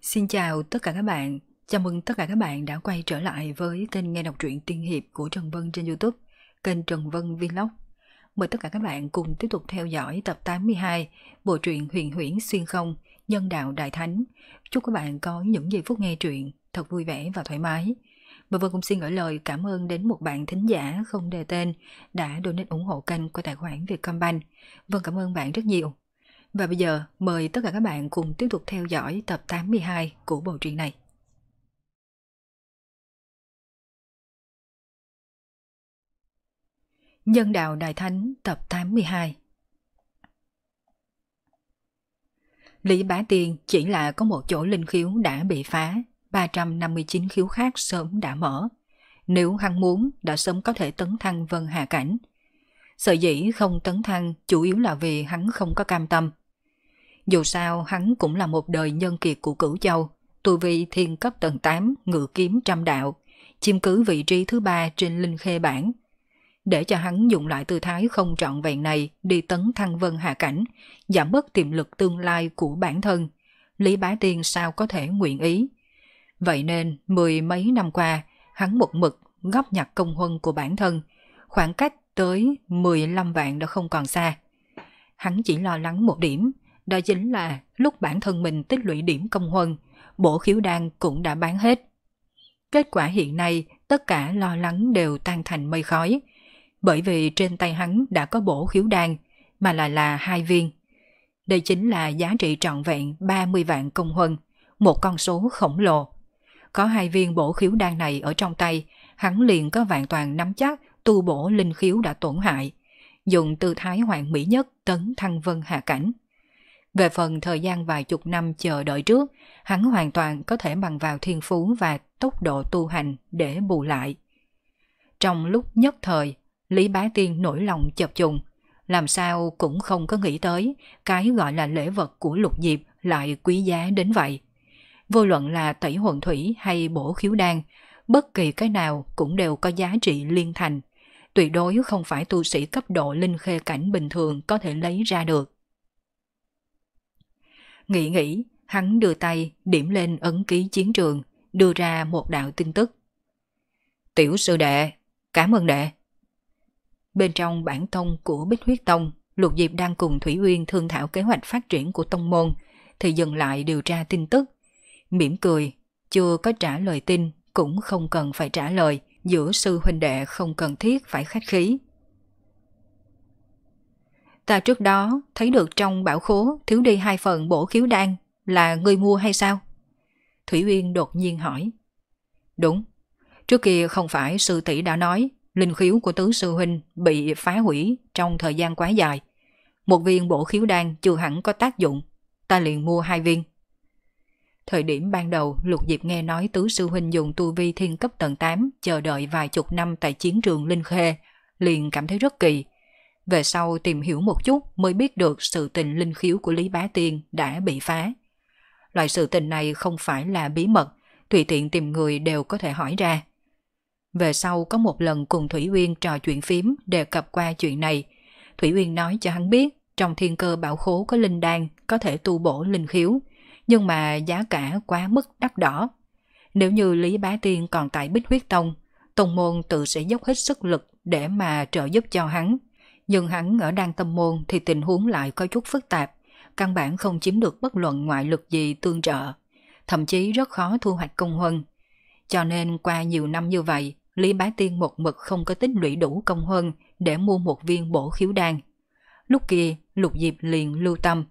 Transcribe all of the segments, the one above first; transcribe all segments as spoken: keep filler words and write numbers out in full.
Xin chào tất cả các bạn, chào mừng tất cả các bạn đã quay trở lại với kênh nghe đọc truyện tiên hiệp của Trần Vân trên YouTube, kênh Trần Vân Vlog. Mời tất cả các bạn cùng tiếp tục theo dõi tập tám mươi hai bộ truyện Huyền Huyễn Xuyên Không, Nhân Đạo Đại Thánh. Chúc các bạn có những giây phút nghe truyện thật vui vẻ và thoải mái. Và Vân cũng xin gửi lời cảm ơn đến một bạn thính giả không đề tên đã donate ủng hộ kênh qua tài khoản Vietcombank. Vân cảm ơn bạn rất nhiều. Và bây giờ mời tất cả các bạn cùng tiếp tục theo dõi tập tám mươi hai của bộ truyện này. Nhân Đạo Đại Thánh tập tám mươi hai. Lý Bá Tiên chỉ là có một chỗ linh khiếu đã bị phá, ba trăm năm mươi chín khiếu khác sớm đã mở. Nếu hắn muốn đã sớm có thể tấn thăng Vân Hà Cảnh. Sở dĩ không tấn thăng chủ yếu là vì hắn không có cam tâm. Dù sao hắn cũng là một đời nhân kiệt của Cửu Châu, tu vi thiên cấp tầng tám, ngự kiếm trăm đạo, chiếm cứ vị trí thứ ba trên linh khê bảng. Để cho hắn dùng lại tư thái không trọn vẹn này đi tấn thăng Vân Hà Cảnh, giảm bớt tiềm lực tương lai của bản thân, Lý Bá Tiên sao có thể nguyện ý. Vậy nên mười mấy năm qua, hắn một mực góp nhặt công huân của bản thân, khoảng cách tới mười lăm vạn đã không còn xa. Hắn chỉ lo lắng một điểm, đó chính là lúc bản thân mình tích lũy điểm công huân, bổ khiếu đan cũng đã bán hết. Kết quả hiện nay tất cả lo lắng đều tan thành mây khói, bởi vì trên tay hắn đã có bổ khiếu đan, mà lại là hai viên. Đây chính là giá trị trọn vẹn ba mươi vạn công huân, một con số khổng lồ. Có hai viên bổ khiếu đan này ở trong tay, hắn liền có vạn toàn nắm chắc tu bổ linh khiếu đã tổn hại, dùng tư thái hoàn mỹ nhất tấn thăng Vân Hà Cảnh. Về phần thời gian vài chục năm chờ đợi trước, hắn hoàn toàn có thể bằng vào thiên phú và tốc độ tu hành để bù lại. Trong lúc nhất thời, Lý Bá Tiên nổi lòng chập trùng, làm sao cũng không có nghĩ tới cái gọi là lễ vật của Lục Diệp lại quý giá đến vậy. Vô luận là tẩy hồn thủy hay bổ khiếu đan, bất kỳ cái nào cũng đều có giá trị liên thành, tuyệt đối không phải tu sĩ cấp độ linh khê cảnh bình thường có thể lấy ra được. Nghĩ nghĩ, hắn đưa tay điểm lên ấn ký chiến trường, đưa ra một đạo tin tức. Tiểu sư đệ, cảm ơn đệ. Bên trong bản tông của Bích Huyết Tông, Lục Diệp đang cùng Thủy Uyên thương thảo kế hoạch phát triển của tông môn, thì dừng lại điều tra tin tức. Mỉm cười, chưa có trả lời tin, cũng không cần phải trả lời, giữa sư huynh đệ không cần thiết phải khách khí. Ta trước đó thấy được trong bảo khố thiếu đi hai phần bổ khiếu đan, là ngươi mua hay sao? Thủy Uyên đột nhiên hỏi. Đúng, trước kia không phải sư tỷ đã nói linh khiếu của tứ sư huynh bị phá hủy trong thời gian quá dài. Một viên bổ khiếu đan chưa hẳn có tác dụng, ta liền mua hai viên. Thời điểm ban đầu Lục Diệp nghe nói tứ sư huynh dùng tu vi thiên cấp tầng tám chờ đợi vài chục năm tại chiến trường Linh Khê, liền cảm thấy rất kỳ. Về sau tìm hiểu một chút mới biết được sự tình linh khiếu của Lý Bá Tiên đã bị phá. Loại sự tình này không phải là bí mật, tùy tiện tìm người đều có thể hỏi ra. Về sau có một lần cùng Thủy Uyên trò chuyện phím đề cập qua chuyện này, Thủy Uyên nói cho hắn biết trong thiên cơ bảo khố có linh đan có thể tu bổ linh khiếu, nhưng mà giá cả quá mức đắt đỏ. Nếu như Lý Bá Tiên còn tại Bích Huyết Tông, tông môn tự sẽ dốc hết sức lực để mà trợ giúp cho hắn. Nhưng hắn ở Đan Tâm Môn thì tình huống lại có chút phức tạp, căn bản không chiếm được bất luận ngoại lực gì tương trợ, thậm chí rất khó thu hoạch công huân. Cho nên qua nhiều năm như vậy, Lý Bá Tiên một mực không có tích lũy đủ công huân để mua một viên bổ khiếu đan. Lúc kia, Lục Diệp liền lưu tâm.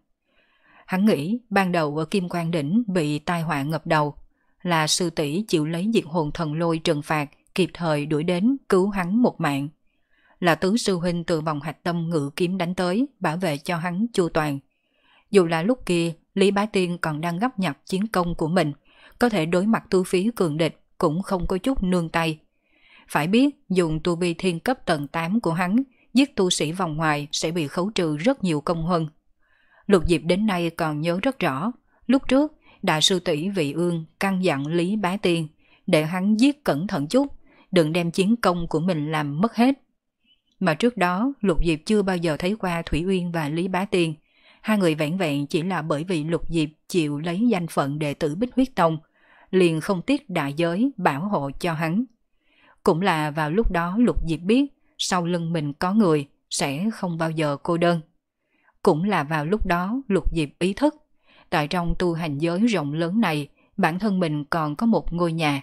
Hắn nghĩ ban đầu ở Kim Quang Đỉnh bị tai họa ngập đầu, là sư tỷ chịu lấy diệt hồn thần lôi trừng phạt, kịp thời đuổi đến cứu hắn một mạng. Là tứ sư huynh từ vòng hạch tâm ngự kiếm đánh tới, bảo vệ cho hắn chu toàn. Dù là lúc kia, Lý Bá Tiên còn đang gấp nhặt chiến công của mình, có thể đối mặt tu phí cường địch, cũng không có chút nương tay. Phải biết, dùng tu vi thiên cấp tầng tám của hắn, giết tu sĩ vòng ngoài sẽ bị khấu trừ rất nhiều công huân. Lục Diệp đến nay còn nhớ rất rõ, lúc trước, đại sư tỷ Vị Ương căn dặn Lý Bá Tiên, để hắn giết cẩn thận chút, đừng đem chiến công của mình làm mất hết. Mà trước đó Lục Diệp chưa bao giờ thấy qua Thủy Uyên và Lý Bá Tiên, Hai người vẻn vẹn chỉ là bởi vì Lục Diệp chịu lấy danh phận đệ tử Bích Huyết Tông, liền không tiếc đại giới bảo hộ cho hắn. Cũng là vào lúc đó Lục Diệp biết sau lưng mình có người sẽ không bao giờ cô đơn. Cũng là vào lúc đó Lục Diệp ý thức, tại trong tu hành giới rộng lớn này, bản thân mình còn có một ngôi nhà.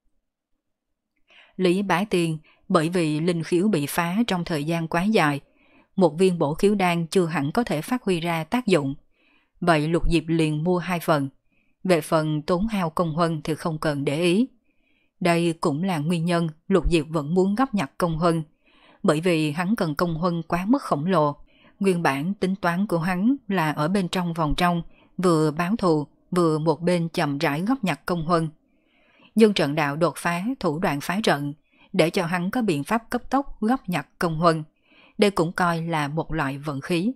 Lý Bá Tiên bởi vì linh khiếu bị phá trong thời gian quá dài, một viên bổ khiếu đan chưa hẳn có thể phát huy ra tác dụng. Vậy Lục Diệp liền mua hai phần. Về phần tốn hao công huân thì không cần để ý. Đây cũng là nguyên nhân Lục Diệp vẫn muốn gấp nhặt công huân, bởi vì hắn cần công huân quá mức khổng lồ. Nguyên bản tính toán của hắn là ở bên trong vòng trong, vừa báo thù, vừa một bên chậm rãi gấp nhặt công huân. Nhưng trận đạo đột phá thủ đoạn phá trận, để cho hắn có biện pháp cấp tốc gấp nhặt công huân. Đây cũng coi là một loại vận khí.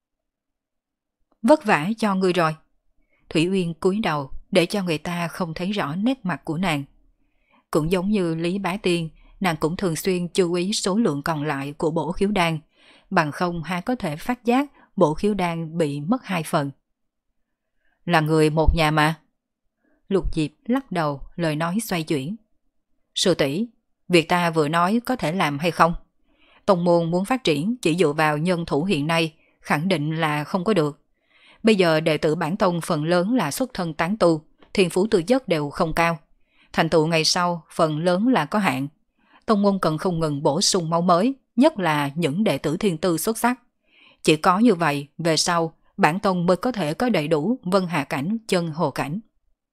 Vất vả cho ngươi rồi. Thủy Uyên cúi đầu để cho người ta không thấy rõ nét mặt của nàng. Cũng giống như Lý Bá Tiên, nàng cũng thường xuyên chú ý số lượng còn lại của bổ khiếu đan, bằng không hai có thể phát giác bổ khiếu đan bị mất hai phần. Là người một nhà mà. Lục Diệp lắc đầu, lời nói xoay chuyển. Sư tỷ, việc ta vừa nói có thể làm hay không? Tông môn muốn phát triển chỉ dựa vào nhân thủ hiện nay, khẳng định là không có được. Bây giờ đệ tử bản tông phần lớn là xuất thân tán tu, thiên phú tư chất đều không cao. Thành tựu ngày sau phần lớn là có hạn. Tông môn cần không ngừng bổ sung máu mới, nhất là những đệ tử thiên tư xuất sắc. Chỉ có như vậy, về sau, bản tông mới có thể có đầy đủ vân hà cảnh, chân hồ cảnh.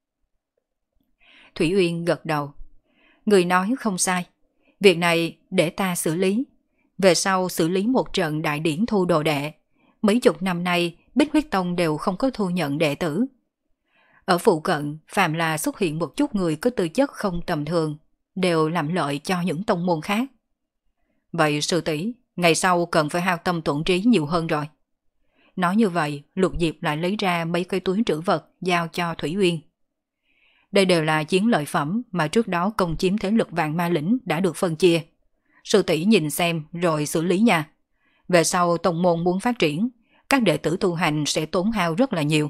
Thủy Uyên gật đầu. Người nói không sai. Việc này để ta xử lý. Về sau xử lý một trận đại điển thu đồ đệ. Mấy chục năm nay, Bích Huyết Tông đều không có thu nhận đệ tử. Ở phụ cận, phàm là xuất hiện một chút người có tư chất không tầm thường, đều làm lợi cho những tông môn khác. Vậy sư tỷ, ngày sau cần phải hao tâm tổn trí nhiều hơn rồi. Nói như vậy, Lục Diệp lại lấy ra mấy cái túi trữ vật giao cho Thủy Uyên. Đây đều là chiến lợi phẩm mà trước đó công chiếm thế lực Vạn Ma Lĩnh đã được phân chia. Sư tỷ nhìn xem rồi xử lý nha. Về sau tông môn muốn phát triển, các đệ tử tu hành sẽ tốn hao rất là nhiều.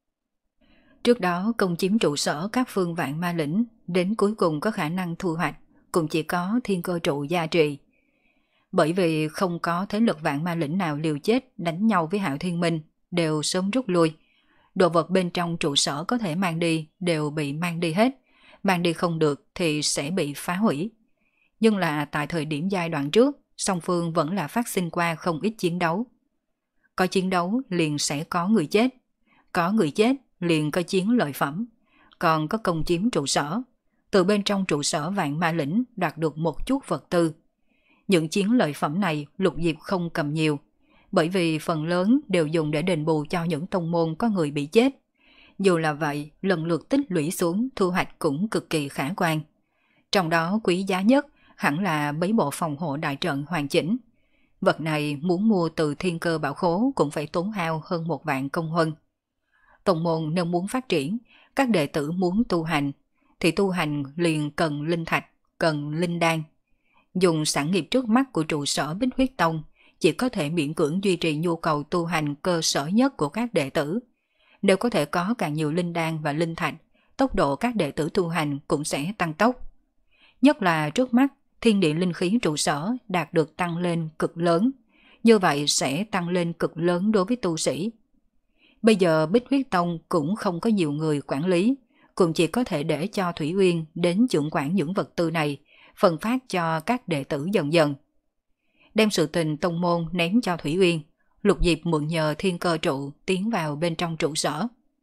Trước đó công chiếm trụ sở các phương Vạn Ma Lĩnh, đến cuối cùng có khả năng thu hoạch, cũng chỉ có thiên cơ trụ gia trì. Bởi vì không có thế lực Vạn Ma Lĩnh nào liều chết đánh nhau với Hạo Thiên Minh, đều sớm rút lui. Đồ vật bên trong trụ sở có thể mang đi đều bị mang đi hết, mang đi không được thì sẽ bị phá hủy. Nhưng là tại thời điểm giai đoạn trước, song phương vẫn là phát sinh qua không ít chiến đấu. Có chiến đấu liền sẽ có người chết, có người chết liền có chiến lợi phẩm, còn có công chiếm trụ sở. Từ bên trong trụ sở Vạn Ma Lĩnh đoạt được một chút vật tư. Những chiến lợi phẩm này Lục Diệp không cầm nhiều, bởi vì phần lớn đều dùng để đền bù cho những tông môn có người bị chết. Dù là vậy, lần lượt tích lũy xuống thu hoạch cũng cực kỳ khả quan. Trong đó quý giá nhất hẳn là mấy bộ phòng hộ đại trận hoàn chỉnh. Vật này muốn mua từ thiên cơ bảo khố cũng phải tốn hao hơn một vạn công huân. Tông môn nếu muốn phát triển, các đệ tử muốn tu hành, thì tu hành liền cần linh thạch, cần linh đan. Dùng sản nghiệp trước mắt của trụ sở Bích Huyết Tông chỉ có thể miễn cưỡng duy trì nhu cầu tu hành cơ sở nhất của các đệ tử. Nếu có thể có càng nhiều linh đan và linh thạch, tốc độ các đệ tử tu hành cũng sẽ tăng tốc. Nhất là trước mắt, thiên địa linh khí trụ sở đạt được tăng lên cực lớn, như vậy sẽ tăng lên cực lớn đối với tu sĩ. Bây giờ Bích Huyết Tông cũng không có nhiều người quản lý, cũng chỉ có thể để cho Thủy Uyên đến trưởng quản những vật tư này, phân phát cho các đệ tử dần dần. Đem sự tình tông môn ném cho Thủy Uyên, Lục Diệp mượn nhờ thiên cơ trụ tiến vào bên trong trụ sở.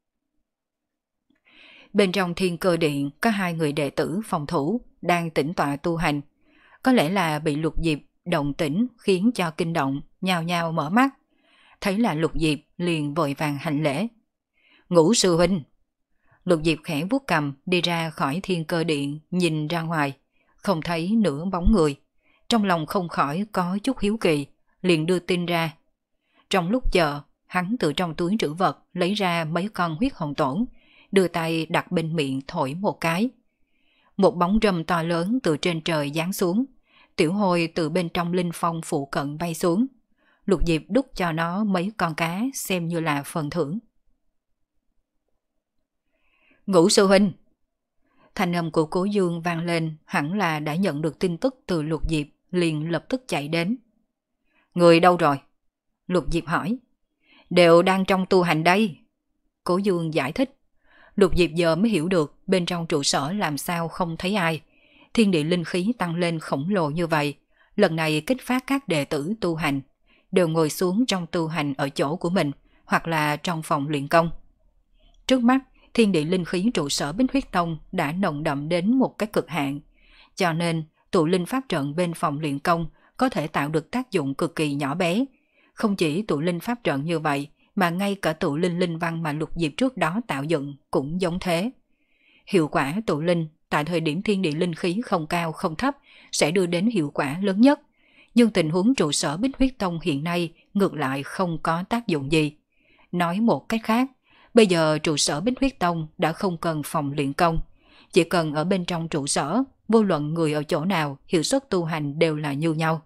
Bên trong thiên cơ điện có hai người đệ tử phòng thủ đang tĩnh tọa tu hành. Có lẽ là bị Lục Diệp động tĩnh khiến cho kinh động, nhao nhao mở mắt. Thấy là Lục Diệp liền vội vàng hành lễ. Ngũ sư huynh. Lục Diệp khẽ vuốt cầm đi ra khỏi thiên cơ điện, nhìn ra ngoài, không thấy nửa bóng người. Trong lòng không khỏi có chút hiếu kỳ, liền đưa tin ra. Trong lúc chờ, hắn từ trong túi trữ vật lấy ra mấy con huyết hồn tổn, đưa tay đặt bên miệng thổi một cái. Một bóng râm to lớn từ trên trời giáng xuống, tiểu hồi từ bên trong linh phong phụ cận bay xuống. Lục Diệp đút cho nó mấy con cá xem như là phần thưởng. Ngũ sư huynh. Thanh âm của Cố Dương vang lên, hẳn là đã nhận được tin tức từ Lục Diệp, liền lập tức chạy đến. Người đâu rồi? Lục Diệp hỏi. Đều đang trong tu hành đây. Cố Dương giải thích. Lục Diệp giờ mới hiểu được bên trong trụ sở làm sao không thấy ai. Thiên địa linh khí tăng lên khổng lồ như vậy, lần này kích phát các đệ tử tu hành, đều ngồi xuống trong tu hành ở chỗ của mình, hoặc là trong phòng luyện công. Trước mắt, thiên địa linh khí trụ sở Bích Huyết Tông đã nồng đậm đến một cái cực hạn, cho nên tụ linh pháp trận bên phòng luyện công có thể tạo được tác dụng cực kỳ nhỏ bé. Không chỉ tụ linh pháp trận như vậy, mà ngay cả tụ linh linh văn mà Lục Diệp trước đó tạo dựng cũng giống thế. Hiệu quả tụ linh tại thời điểm thiên địa linh khí không cao không thấp sẽ đưa đến hiệu quả lớn nhất, nhưng tình huống trụ sở Bích Huyết Tông hiện nay ngược lại không có tác dụng gì. Nói một cách khác, bây giờ trụ sở Bích Huyết Tông đã không cần phòng luyện công, chỉ cần ở bên trong trụ sở, vô luận người ở chỗ nào, hiệu suất tu hành đều là như nhau.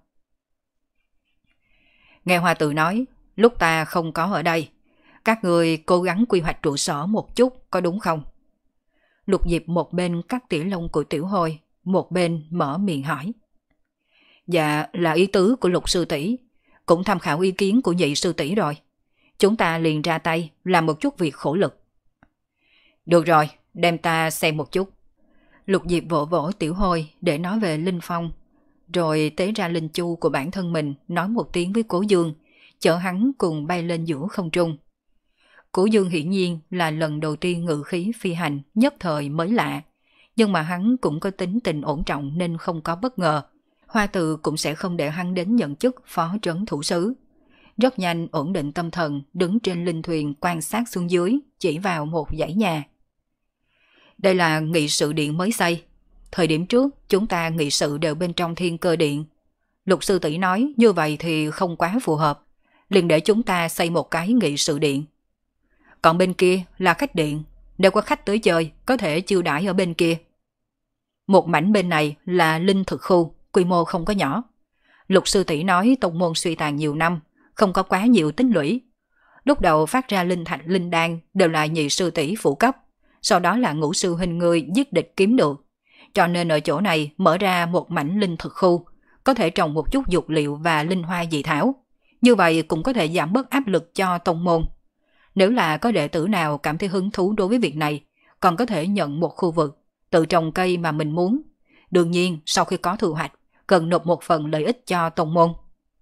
Nghe Hoa Tử nói, lúc ta không có ở đây, các người cố gắng quy hoạch trụ sở một chút, có đúng không? Lục Diệp một bên cắt tỉa lông của Tiểu Hôi, một bên mở miệng hỏi. Dạ, là ý tứ của Lục sư tỷ, cũng tham khảo ý kiến của Nhị sư tỷ rồi. Chúng ta liền ra tay làm một chút việc khổ lực. Được rồi, đem ta xem một chút. Lục Diệp vỗ vỗ Tiểu Hôi để nói về Linh Phong, rồi tế ra linh chu của bản thân mình, nói một tiếng với Cố Dương, chở hắn cùng bay lên giữa không trung. Cố Dương hiển nhiên là lần đầu tiên ngự khí phi hành, nhất thời mới lạ, nhưng mà hắn cũng có tính tình ổn trọng nên không có bất ngờ. Hoa Từ cũng sẽ không để hắn đến nhận chức phó trấn thủ sứ. Rất nhanh ổn định tâm thần, đứng trên linh thuyền quan sát xuống dưới, chỉ vào một dãy nhà. Đây là nghị sự điện mới xây. Thời điểm trước, chúng ta nghị sự đều bên trong thiên cơ điện. Lục sư tỷ nói như vậy thì không quá phù hợp, liền để chúng ta xây một cái nghị sự điện. Còn bên kia là khách điện, nếu có khách tới chơi, có thể chiêu đãi ở bên kia. Một mảnh bên này là linh thực khu, quy mô không có nhỏ. Lục sư tỷ nói tông môn suy tàn nhiều năm, không có quá nhiều tích lũy. Lúc đầu phát ra linh thạch linh đan đều là Nhị sư tỷ phụ cấp, sau đó là Ngũ sư huynh ngươi giết địch kiếm được. Cho nên ở chỗ này mở ra một mảnh linh thực khu, có thể trồng một chút dược liệu và linh hoa dị thảo. Như vậy cũng có thể giảm bớt áp lực cho tông môn. Nếu là có đệ tử nào cảm thấy hứng thú đối với việc này, còn có thể nhận một khu vực, tự trồng cây mà mình muốn. Đương nhiên, sau khi có thu hoạch, cần nộp một phần lợi ích cho tông môn.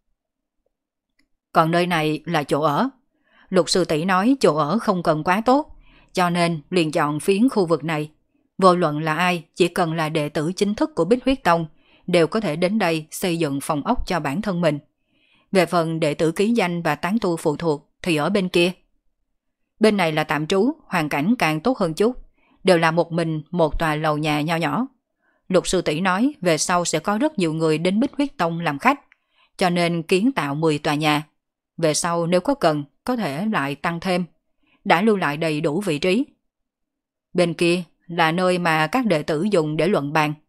Còn nơi này là chỗ ở. Lục sư tỷ nói chỗ ở không cần quá tốt, cho nên liền chọn phiến khu vực này. Vô luận là ai, chỉ cần là đệ tử chính thức của Bích Huyết Tông, đều có thể đến đây xây dựng phòng ốc cho bản thân mình. Về phần đệ tử ký danh và tán tu phụ thuộc thì ở bên kia. Bên này là tạm trú, hoàn cảnh càng tốt hơn chút, đều là một mình một tòa lầu nhà nho nhỏ. Lục sư tỷ nói về sau sẽ có rất nhiều người đến Bích Huyết Tông làm khách, cho nên kiến tạo mười tòa nhà. Về sau nếu có cần, có thể lại tăng thêm, đã lưu lại đầy đủ vị trí. Bên kia là nơi mà các đệ tử dùng để luận bàn.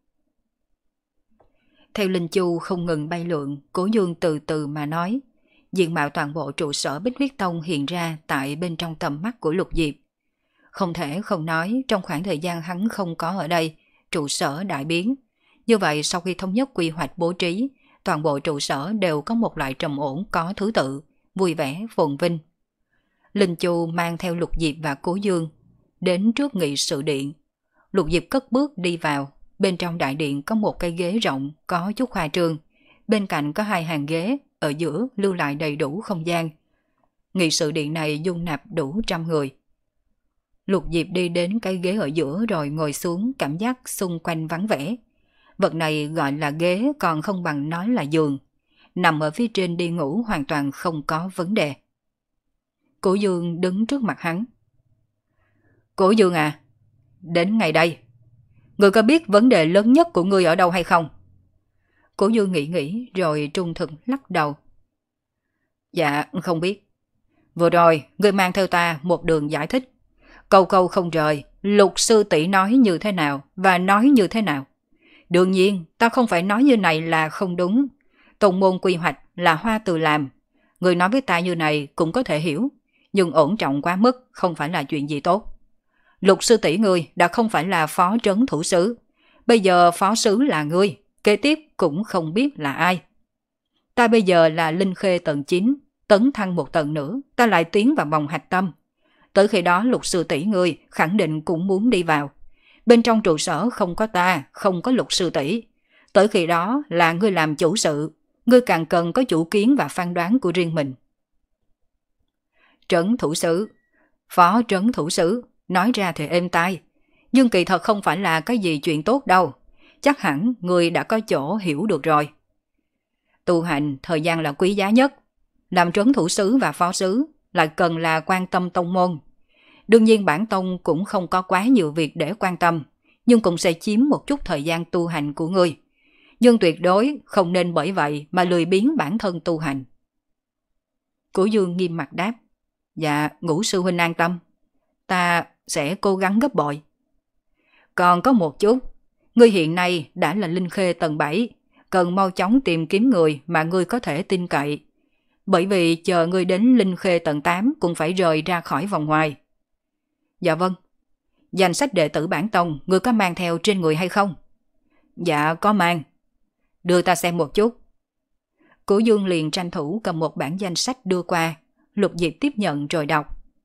Theo linh chu không ngừng bay lượn, Cố Dương từ từ mà nói. Diện mạo toàn bộ trụ sở Bích Huyết Tông hiện ra tại bên trong tầm mắt của Lục Diệp. Không thể không nói, trong khoảng thời gian hắn không có ở đây, trụ sở đại biến. Như vậy sau khi thống nhất quy hoạch bố trí, toàn bộ trụ sở đều có một loại trầm ổn có thứ tự, vui vẻ, phồn vinh. Linh Chu mang theo Lục Diệp và Cố Dương đến trước nghị sự điện. Lục Diệp cất bước đi vào. Bên trong đại điện có một cây ghế rộng, có chút khoa trương. Bên cạnh có hai hàng ghế, ở giữa lưu lại đầy đủ không gian. Nghị sự điện này dung nạp đủ trăm người. Lục Diệp đi đến cái ghế ở giữa rồi ngồi xuống, cảm giác xung quanh vắng vẻ. Vật này gọi là ghế còn không bằng nói là giường. Nằm ở phía trên đi ngủ hoàn toàn không có vấn đề. Cố Dương đứng trước mặt hắn. Cố Dương à, đến ngày đây, ngươi có biết vấn đề lớn nhất của ngươi ở đâu hay không? Cố Dương nghĩ nghĩ rồi trung thực lắc đầu. Dạ, không biết. Vừa rồi, ngươi mang theo ta một đường giải thích. Câu câu không rời, Lục sư tỷ nói như thế nào và nói như thế nào. Đương nhiên, ta không phải nói như này là không đúng. Tông môn quy hoạch là Hoa Từ làm. Người nói với ta như này cũng có thể hiểu, nhưng ổn trọng quá mức không phải là chuyện gì tốt. Lục sư tỷ ngươi đã không phải là phó trấn thủ sứ. Bây giờ phó sứ là ngươi, kế tiếp cũng không biết là ai. Ta bây giờ là linh khê tầng chín, tấn thăng một tầng nữa, ta lại tiến vào vòng hạch tâm. Tới khi đó lục sư tỷ ngươi khẳng định cũng muốn đi vào. Bên trong trụ sở không có ta, không có lục sư tỷ. Tới khi đó là ngươi làm chủ sự, ngươi càng cần có chủ kiến và phán đoán của riêng mình. Trấn thủ sứ, phó trấn thủ sứ, nói ra thì êm tai, nhưng kỳ thật không phải là cái gì chuyện tốt đâu. Chắc hẳn ngươi đã có chỗ hiểu được rồi. Tu hành thời gian là quý giá nhất, làm trấn thủ sứ và phó sứ lại cần là quan tâm tông môn. Đương nhiên bản tông cũng không có quá nhiều việc để quan tâm, nhưng cũng sẽ chiếm một chút thời gian tu hành của ngươi. Nhưng tuyệt đối không nên bởi vậy mà lười biếng bản thân tu hành. Cổ Dương nghiêm mặt đáp, dạ Ngũ sư huynh an tâm, ta sẽ cố gắng gấp bội. Còn có một chút, ngươi hiện nay đã là linh khê tầng bảy, cần mau chóng tìm kiếm người mà ngươi có thể tin cậy. Bởi vì chờ ngươi đến linh khê tầng tám cũng phải rời ra khỏi vòng ngoài. Dạ vâng. Danh sách đệ tử bản tông ngươi có mang theo trên người hay không? Dạ có mang. Đưa ta xem một chút. Cổ Dương liền tranh thủ cầm một bản danh sách đưa qua. Lục Diệp tiếp nhận rồi đọc.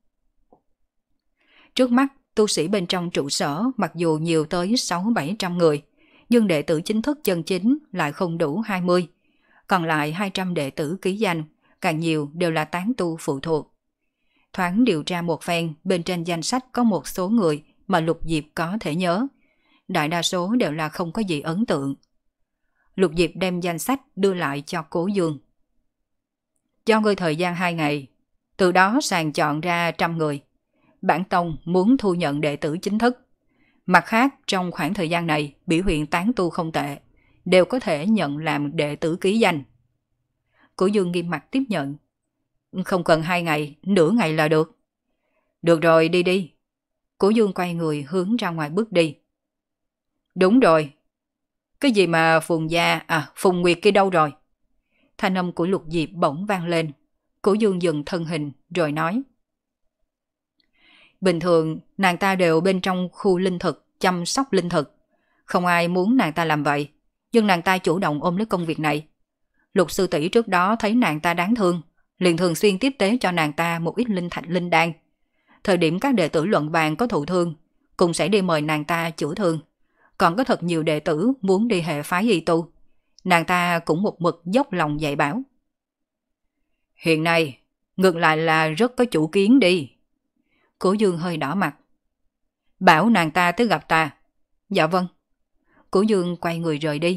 Trước mắt, tu sĩ bên trong trụ sở mặc dù nhiều tới sáu bảy trăm người, nhưng đệ tử chính thức chân chính lại không đủ hai mươi. Còn lại hai trăm đệ tử ký danh, càng nhiều đều là tán tu phụ thuộc. Thoáng điều tra một phen, bên trên danh sách có một số người mà Lục Diệp có thể nhớ. Đại đa số đều là không có gì ấn tượng. Lục Diệp đem danh sách đưa lại cho Cố Dương. Cho ngươi thời gian hai ngày, từ đó sàng chọn ra trăm người. Bản tông muốn thu nhận đệ tử chính thức. Mặt khác, trong khoảng thời gian này, biểu hiện tán tu không tệ, đều có thể nhận làm đệ tử ký danh. Cố Dương nghiêm mặt tiếp nhận. Không cần hai ngày, nửa ngày là được. Được rồi, đi đi. Cố Dương quay người hướng ra ngoài bước đi. Đúng rồi. Cái gì mà Phùng Gia, à Phùng Nguyệt kia đâu rồi? Thanh âm của Lục Diệp bỗng vang lên. Cố Dương dừng thân hình rồi nói. Bình thường nàng ta đều bên trong khu linh thực chăm sóc linh thực. Không ai muốn nàng ta làm vậy, nhưng nàng ta chủ động ôm lấy công việc này. Lục sư tỷ trước đó thấy nàng ta đáng thương, liền thường xuyên tiếp tế cho nàng ta một ít linh thạch linh đan. Thời điểm các đệ tử luận bàn có thụ thương, cũng sẽ đi mời nàng ta chữa thương. Còn có thật nhiều đệ tử muốn đi hệ phái y tu, nàng ta cũng một mực dốc lòng dạy bảo. Hiện nay, ngược lại là rất có chủ kiến đi. Cố Dương hơi đỏ mặt. Bảo nàng ta tới gặp ta. Dạ vâng. Cố Dương quay người rời đi.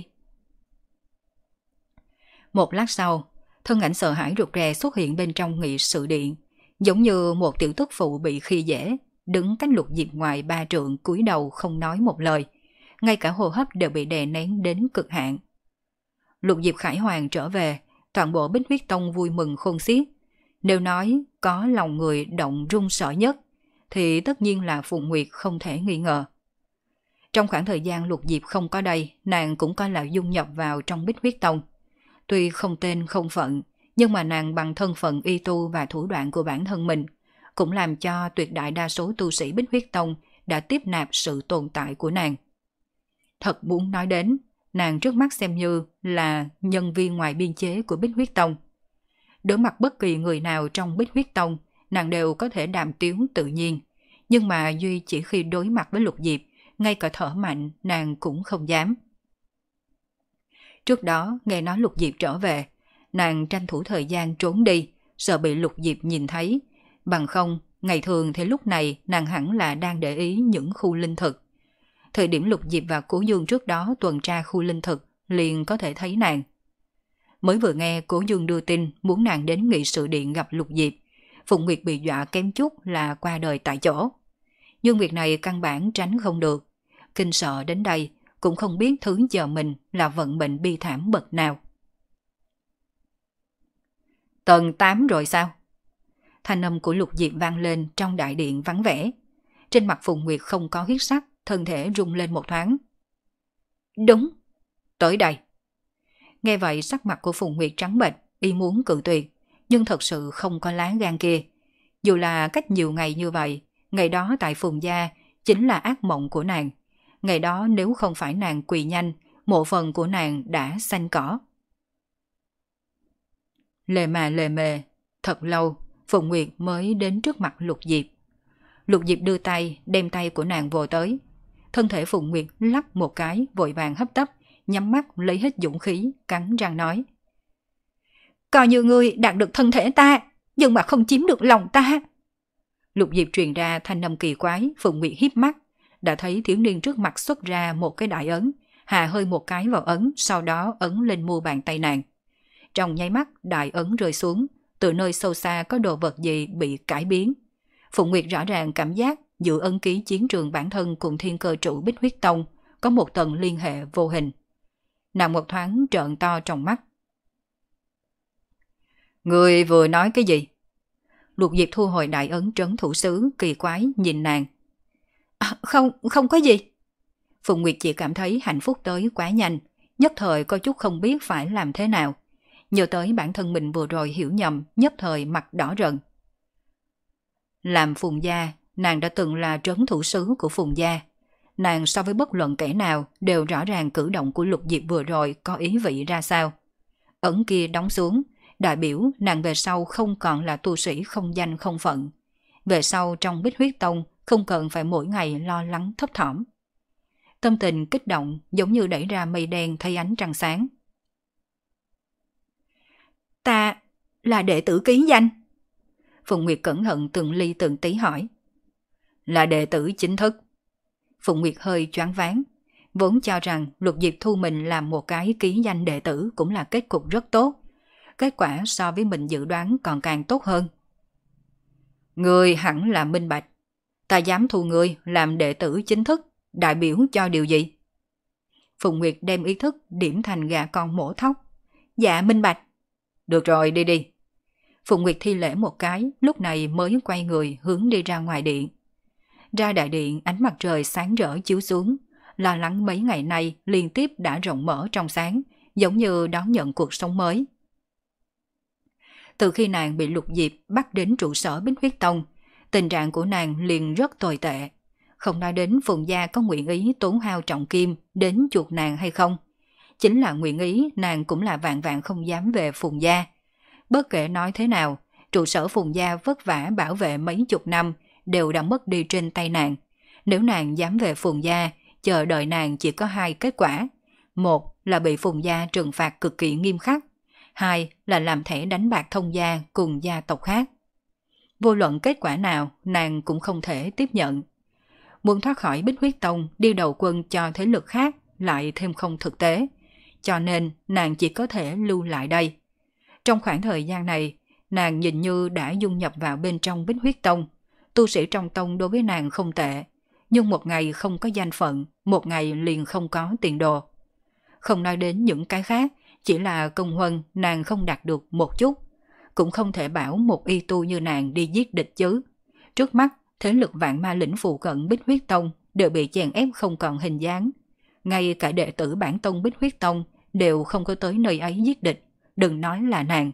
Một lát sau, thân ảnh sợ hãi rụt rè xuất hiện bên trong nghị sự điện, giống như một tiểu tức phụ bị khi dễ, đứng cách Lục Diệp ngoài ba trượng cúi đầu không nói một lời, ngay cả hô hấp đều bị đè nén đến cực hạn. Lục Diệp Khải Hoàng trở về, toàn bộ Bích Huyết Tông vui mừng khôn xiết. Nếu nói có lòng người động run sợ nhất, thì tất nhiên là Phùng Nguyệt không thể nghi ngờ. Trong khoảng thời gian Lục Diệp không có đây, nàng cũng coi là dung nhập vào trong Bích Huyết Tông. Tuy không tên không phận, nhưng mà nàng bằng thân phận y tu và thủ đoạn của bản thân mình, cũng làm cho tuyệt đại đa số tu sĩ Bích Huyết Tông đã tiếp nạp sự tồn tại của nàng. Thật muốn nói đến, nàng trước mắt xem như là nhân viên ngoài biên chế của Bích Huyết Tông. Đối mặt bất kỳ người nào trong Bích Huyết Tông, nàng đều có thể đàm tiếu tự nhiên, nhưng mà duy chỉ khi đối mặt với Lục Diệp, ngay cả thở mạnh nàng cũng không dám. Trước đó nghe nói Lục Diệp trở về, nàng tranh thủ thời gian trốn đi, sợ bị Lục Diệp nhìn thấy. Bằng không, ngày thường thì lúc này nàng hẳn là đang để ý những khu linh thực. Thời điểm Lục Diệp và Cố Dương trước đó tuần tra khu linh thực, liền có thể thấy nàng. Mới vừa nghe Cố Dương đưa tin muốn nàng đến nghị sự điện gặp Lục Diệp, Phụng Nguyệt bị dọa kém chút là qua đời tại chỗ. Nhưng việc này căn bản tránh không được. Kinh sợ đến đây, cũng không biết thứ chờ mình là vận mệnh bi thảm bậc nào. Tầng tám rồi sao? Thanh âm của Lục Diệp vang lên trong đại điện vắng vẻ. Trên mặt Phùng Nguyệt không có huyết sắc, thân thể rung lên một thoáng. Đúng, tới đây. Nghe vậy sắc mặt của Phùng Nguyệt trắng bệch, y muốn cự tuyệt, nhưng thật sự không có lá gan kia. Dù là cách nhiều ngày như vậy, ngày đó tại Phùng gia chính là ác mộng của nàng. Ngày đó nếu không phải nàng quỳ nhanh, mộ phần của nàng đã xanh cỏ. Lề mà lề mề, thật lâu, Phùng Nguyệt mới đến trước mặt Lục Diệp. Lục Diệp đưa tay, đem tay của nàng vồ tới. Thân thể Phùng Nguyệt lắc một cái, vội vàng hấp tấp, nhắm mắt lấy hết dũng khí, cắn răng nói. Coi như ngươi đạt được thân thể ta, nhưng mà không chiếm được lòng ta. Lục Diệp truyền ra thanh âm kỳ quái, Phùng Nguyệt híp mắt, đã thấy thiếu niên trước mặt xuất ra một cái đại ấn, hà hơi một cái vào ấn, sau đó ấn lên mu bàn tay nàng. Trong nháy mắt, đại ấn rơi xuống, từ nơi sâu xa có đồ vật gì bị cải biến. Phùng Nguyệt rõ ràng cảm giác giữa ấn ký chiến trường bản thân cùng thiên cơ trụ Bích Huyết Tông có một tầng liên hệ vô hình. Nàng một thoáng trợn to trong mắt. Người vừa nói cái gì? Lục Diệp thu hồi đại ấn trấn thủ sứ, kỳ quái nhìn nàng. À, không, không có gì. Phùng Nguyệt chỉ cảm thấy hạnh phúc tới quá nhanh, nhất thời có chút không biết phải làm thế nào. Nhớ tới bản thân mình vừa rồi hiểu nhầm, nhất thời mặt đỏ rần. Làm Phùng gia, nàng đã từng là trấn thủ sứ của Phùng gia. Nàng so với bất luận kẻ nào đều rõ ràng cử động của Lục Diệp vừa rồi có ý vị ra sao. Ấn kia đóng xuống, đại biểu nàng về sau không còn là tu sĩ không danh không phận. Về sau trong Bích Huyết Tông không cần phải mỗi ngày lo lắng thấp thỏm. Tâm tình kích động giống như đẩy ra mây đen thấy ánh trăng sáng. Ta là đệ tử ký danh. Phùng Nguyệt cẩn thận từng ly từng tí hỏi. Là đệ tử chính thức. Phùng Nguyệt hơi choáng váng, vốn cho rằng Lục Diệp thu mình làm một cái ký danh đệ tử cũng là kết cục rất tốt. Kết quả so với mình dự đoán còn càng tốt hơn. Ngươi hẳn là minh bạch. Ta dám thu ngươi làm đệ tử chính thức, đại biểu cho điều gì? Phùng Nguyệt đem ý thức điểm thành gà con mổ thóc. Dạ minh bạch. Được rồi, đi đi. Phùng Nguyệt thi lễ một cái, lúc này mới quay người hướng đi ra ngoài điện. Ra đại điện, ánh mặt trời sáng rỡ chiếu xuống, lo lắng mấy ngày nay liên tiếp đã rộng mở trong sáng, giống như đón nhận cuộc sống mới. Từ khi nàng bị Lục Diệp bắt đến trụ sở Bích Huyết Tông, tình trạng của nàng liền rất tồi tệ. Không nói đến Phùng gia có nguyện ý tốn hao trọng kim đến chuộc nàng hay không. Chính là nguyện ý, nàng cũng là vạn vạn không dám về Phùng gia. Bất kể nói thế nào, trụ sở Phùng gia vất vả bảo vệ mấy chục năm đều đã mất đi trên tay nàng. Nếu nàng dám về Phùng gia, chờ đợi nàng chỉ có hai kết quả. Một là bị Phùng gia trừng phạt cực kỳ nghiêm khắc. Hai là làm thẻ đánh bạc thông gia cùng gia tộc khác. Vô luận kết quả nào, nàng cũng không thể tiếp nhận. Muốn thoát khỏi Bích Huyết Tông đi đầu quân cho thế lực khác lại thêm không thực tế. Cho nên nàng chỉ có thể lưu lại đây. Trong khoảng thời gian này, nàng nhìn như đã dung nhập vào bên trong Bích Huyết Tông. Tu sĩ trong tông đối với nàng không tệ. Nhưng một ngày không có danh phận, một ngày liền không có tiền đồ. Không nói đến những cái khác, chỉ là công huân nàng không đạt được một chút. Cũng không thể bảo một y tu như nàng đi giết địch chứ. Trước mắt, thế lực vạn ma lĩnh phụ cận Bích Huyết Tông đều bị chèn ép không còn hình dáng. Ngay cả đệ tử bản tông Bích Huyết Tông đều không có tới nơi ấy giết địch, đừng nói là nàng.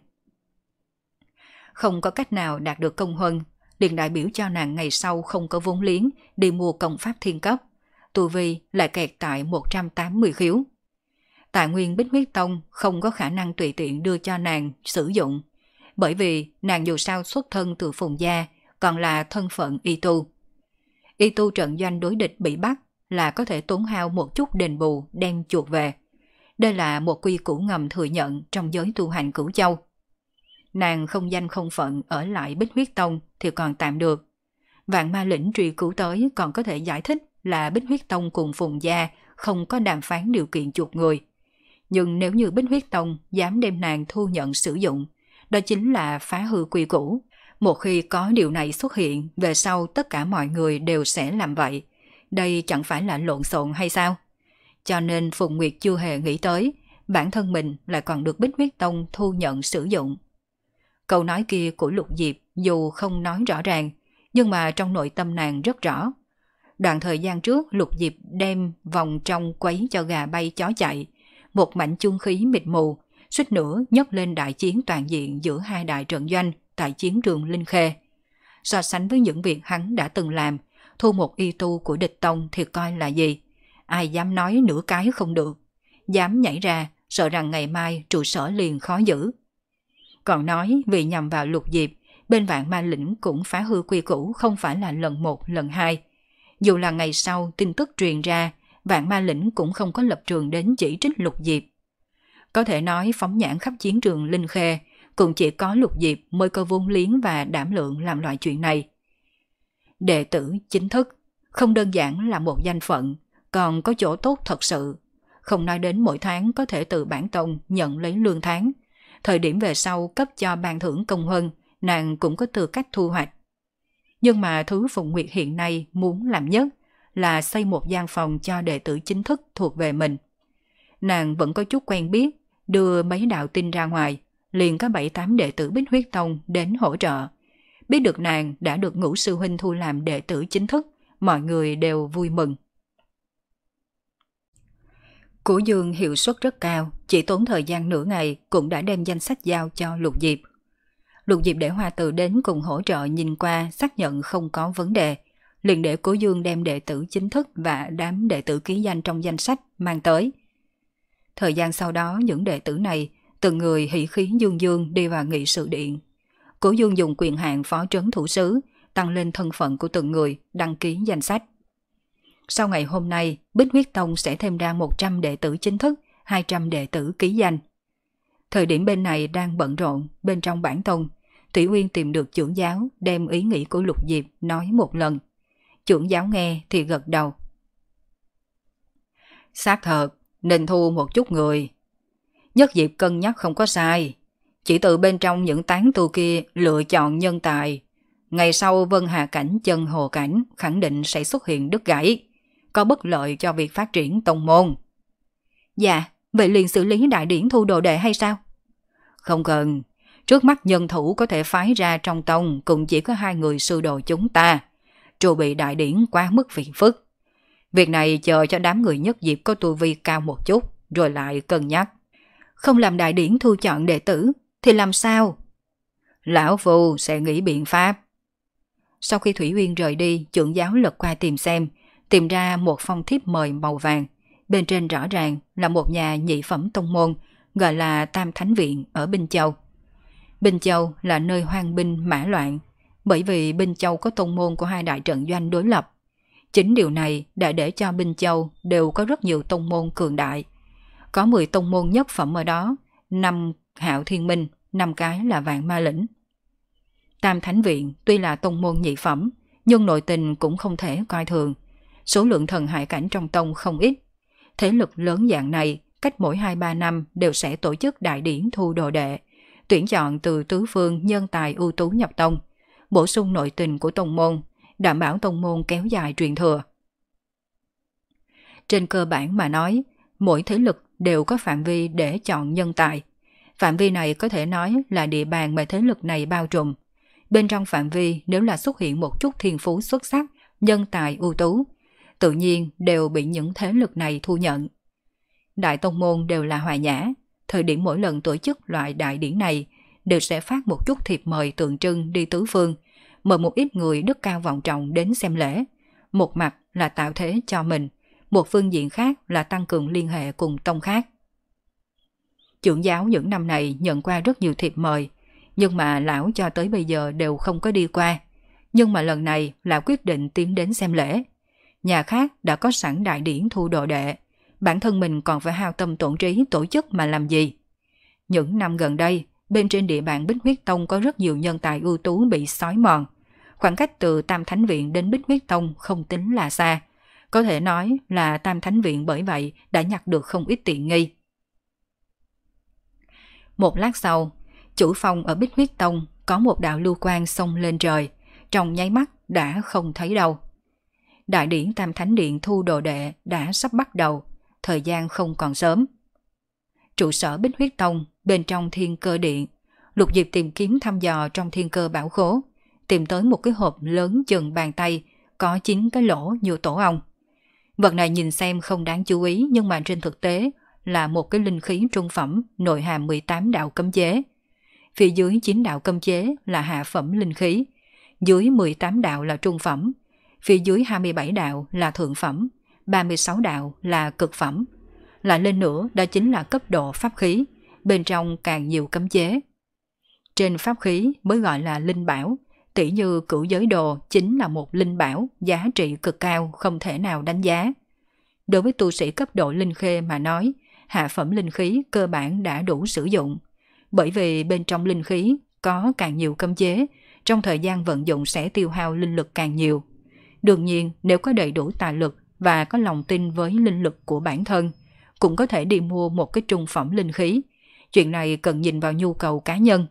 Không có cách nào đạt được công huân, liền đại biểu cho nàng ngày sau không có vốn liếng đi mua công pháp thiên cấp. Tu vi lại kẹt tại một trăm tám mươi khiếu. Tài nguyên Bích Huyết Tông không có khả năng tùy tiện đưa cho nàng sử dụng, bởi vì nàng dù sao xuất thân từ Phùng gia, còn là thân phận y tu. Y tu trận doanh đối địch bị bắt là có thể tốn hao một chút đền bù đem chuộc về. Đây là một quy củ ngầm thừa nhận trong giới tu hành Cửu Châu. Nàng không danh không phận ở lại Bích Huyết Tông thì còn tạm được. Vạn ma lĩnh truy cứu tới còn có thể giải thích là Bích Huyết Tông cùng Phùng gia không có đàm phán điều kiện chuộc người. Nhưng nếu như Bích Huyết Tông dám đem nàng thu nhận sử dụng, đó chính là phá hư quy củ. Một khi có điều này xuất hiện, về sau tất cả mọi người đều sẽ làm vậy. Đây chẳng phải là lộn xộn hay sao? Cho nên Phùng Nguyệt chưa hề nghĩ tới, bản thân mình lại còn được Bích Huyết Tông thu nhận sử dụng. Câu nói kia của Lục Diệp dù không nói rõ ràng, nhưng mà trong nội tâm nàng rất rõ. Đoạn thời gian trước Lục Diệp đem vòng trong quấy cho gà bay chó chạy, một mảnh chung khí mịt mù, suýt nữa nhấc lên đại chiến toàn diện giữa hai đại trận doanh tại chiến trường Linh Khê. So sánh với những việc hắn đã từng làm, thu một y tu của địch tông thì coi là gì? Ai dám nói nửa cái không được. Dám nhảy ra, sợ rằng ngày mai trụ sở liền khó giữ. Còn nói vì nhằm vào Lục Diệp, bên Vạn Ma Lĩnh cũng phá hư quy củ không phải là lần một, lần hai. Dù là ngày sau tin tức truyền ra, Vạn Ma Lĩnh cũng không có lập trường đến chỉ trích Lục Diệp. Có thể nói phóng nhãn khắp chiến trường Linh Khê, cũng chỉ có Lục Diệp mới có vốn liếng và đảm lượng làm loại chuyện này. Đệ tử chính thức, không đơn giản là một danh phận, còn có chỗ tốt thật sự. Không nói đến mỗi tháng có thể từ bản tông nhận lấy lương tháng. Thời điểm về sau cấp cho ban thưởng công huân, nàng cũng có tư cách thu hoạch. Nhưng mà thứ Phụng Nguyệt hiện nay muốn làm nhất là xây một gian phòng cho đệ tử chính thức thuộc về mình. Nàng vẫn có chút quen biết, đưa mấy đạo tin ra ngoài, liền có bảy tám đệ tử Bích Huyết Tông đến hỗ trợ. Biết được nàng đã được Ngũ sư huynh thu làm đệ tử chính thức, mọi người đều vui mừng. Của Dương hiệu suất rất cao, chỉ tốn thời gian nửa ngày cũng đã đem danh sách giao cho Lục Diệp. Lục Diệp để Hoa Từ đến cùng hỗ trợ nhìn qua xác nhận không có vấn đề, liền để Cố Dương đem đệ tử chính thức và đám đệ tử ký danh trong danh sách mang tới. Thời gian sau đó những đệ tử này từng người hỉ khí dương dương đi vào nghị sự điện. Cố Dương dùng quyền hạn phó trấn thủ sứ tăng lên thân phận của từng người đăng ký danh sách. Sau ngày hôm nay, Bích Huyết Tông sẽ thêm ra một trăm đệ tử chính thức, hai trăm đệ tử ký danh. Thời điểm bên này đang bận rộn, bên trong bản tông, Thủy Uyên tìm được trưởng giáo đem ý nghĩ của Lục Diệp nói một lần. Trưởng giáo nghe thì gật đầu. Xác thật, nên thu một chút người. Nhất Diệp cân nhắc không có sai. Chỉ từ bên trong những tán tu kia lựa chọn nhân tài. Ngày sau Vân Hà Cảnh chân Hồ Cảnh khẳng định sẽ xuất hiện đứt gãy, có bất lợi cho việc phát triển tông môn. Dạ, vậy liền xử lý đại điển thu đồ đệ hay sao? Không cần. Trước mắt nhân thủ có thể phái ra trong tông cũng chỉ có hai người sư đồ chúng ta. Trù bị đại điển quá mức phiền phức. Việc này chờ cho đám người Nhất Diệp có tu vi cao một chút, rồi lại cân nhắc. Không làm đại điển thu chọn đệ tử, thì làm sao? Lão Phu sẽ nghĩ biện pháp. Sau khi Thủy Uyên rời đi, trưởng giáo lật qua tìm xem, tìm ra một phong thiếp mời màu vàng. Bên trên rõ ràng là một nhà nhị phẩm tông môn, gọi là Tam Thánh Viện ở Binh Châu. Binh Châu là nơi hoang binh mã loạn, bởi vì Binh Châu có tông môn của hai đại trận doanh đối lập. Chính điều này đã để cho Binh Châu đều có rất nhiều tông môn cường đại. Có mười tông môn nhất phẩm ở đó, năm Hạo Thiên Minh, năm cái là Vạn Ma Lĩnh. Tam Thánh Viện tuy là tông môn nhị phẩm, nhưng nội tình cũng không thể coi thường. Số lượng thần hải cảnh trong tông không ít. Thế lực lớn dạng này, cách mỗi hai ba năm đều sẽ tổ chức đại điển thu đồ đệ, tuyển chọn từ tứ phương nhân tài ưu tú nhập tông, bổ sung nội tình của tông môn, đảm bảo tông môn kéo dài truyền thừa. Trên cơ bản mà nói, mỗi thế lực đều có phạm vi để chọn nhân tài. Phạm vi này có thể nói là địa bàn mà thế lực này bao trùm. Bên trong phạm vi nếu là xuất hiện một chút thiên phú xuất sắc, nhân tài ưu tú, tự nhiên đều bị những thế lực này thu nhận. Đại tông môn đều là hòa nhã, thời điểm mỗi lần tổ chức loại đại điển này đều sẽ phát một chút thiệp mời tượng trưng đi tứ phương, mời một ít người đức cao vọng trọng đến xem lễ. Một mặt là tạo thế cho mình, một phương diện khác là tăng cường liên hệ cùng tông khác. Trưởng giáo những năm này nhận qua rất nhiều thiệp mời, nhưng mà lão cho tới bây giờ đều không có đi qua. Nhưng mà lần này lão quyết định tiến đến xem lễ. Nhà khác đã có sẵn đại điển thu đồ đệ, bản thân mình còn phải hao tâm tổn trí tổ chức mà làm gì. Những năm gần đây, bên trên địa bàn Bích Huyết Tông có rất nhiều nhân tài ưu tú bị xói mòn. Khoảng cách từ Tam Thánh Viện đến Bích Huyết Tông không tính là xa. Có thể nói là Tam Thánh Viện bởi vậy đã nhặt được không ít tiện nghi. Một lát sau, chủ phòng ở Bích Huyết Tông có một đạo lưu quang xông lên trời, trong nháy mắt đã không thấy đâu. Đại điển Tam Thánh Điện thu đồ đệ đã sắp bắt đầu, thời gian không còn sớm. Trụ sở Bích Huyết Tông bên trong Thiên Cơ Điện, Lục Diệp tìm kiếm thăm dò trong Thiên Cơ Bảo Khố, tìm tới một cái hộp lớn chừng bàn tay, có chín cái lỗ như tổ ong. Vật này nhìn xem không đáng chú ý nhưng mà trên thực tế là một cái linh khí trung phẩm nội hàm mười tám đạo cấm chế. Phía dưới chín đạo cấm chế là hạ phẩm linh khí, dưới mười tám đạo là trung phẩm, phía dưới hai mươi bảy đạo là thượng phẩm, ba mươi sáu đạo là cực phẩm. Lại lên nữa đó chính là cấp độ pháp khí, bên trong càng nhiều cấm chế. Trên pháp khí mới gọi là linh bảo, tỷ như cửu giới đồ chính là một linh bảo, giá trị cực cao không thể nào đánh giá. Đối với tu sĩ cấp độ linh khê mà nói, hạ phẩm linh khí cơ bản đã đủ sử dụng, bởi vì bên trong linh khí có càng nhiều cấm chế, trong thời gian vận dụng sẽ tiêu hao linh lực càng nhiều. Đương nhiên, nếu có đầy đủ tài lực và có lòng tin với linh lực của bản thân, cũng có thể đi mua một cái trung phẩm linh khí. Chuyện này cần nhìn vào nhu cầu cá nhân.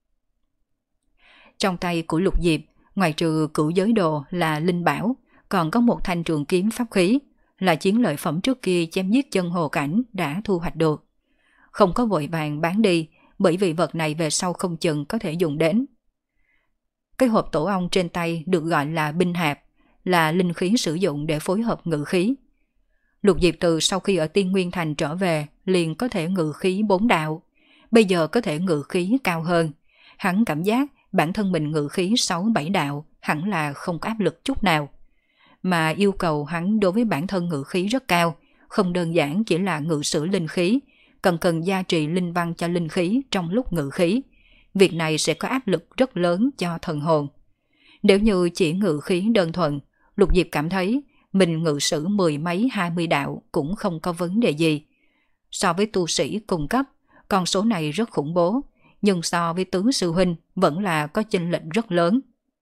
Trong tay của Lục Diệp, ngoài trừ cửu giới đồ là linh bảo, còn có một thanh trường kiếm pháp khí, là chiến lợi phẩm trước kia chém giết chân hồ cảnh đã thu hoạch được. Không có vội vàng bán đi, bởi vì vật này về sau không chừng có thể dùng đến. Cái hộp tổ ong trên tay được gọi là binh hạp, là linh khí sử dụng để phối hợp ngự khí. Lục Diệp từ sau khi ở Tiên Nguyên Thành trở về liền có thể ngự khí bốn đạo, bây giờ có thể ngự khí cao hơn. Hắn cảm giác bản thân mình ngự khí sáu bảy đạo hẳn là không có áp lực chút nào. Mà yêu cầu hắn đối với bản thân ngự khí rất cao, không đơn giản chỉ là ngự sử linh khí, cần cần gia trì linh văn cho linh khí trong lúc ngự khí. Việc này sẽ có áp lực rất lớn cho thần hồn. Nếu như chỉ ngự khí đơn thuần, Lục Diệp cảm thấy mình ngự sử mười mấy hai mươi đạo cũng không có vấn đề gì. So với tu sĩ cùng cấp, con số này rất khủng bố, nhưng so với tứ sư huynh vẫn là có chênh lệch rất lớn.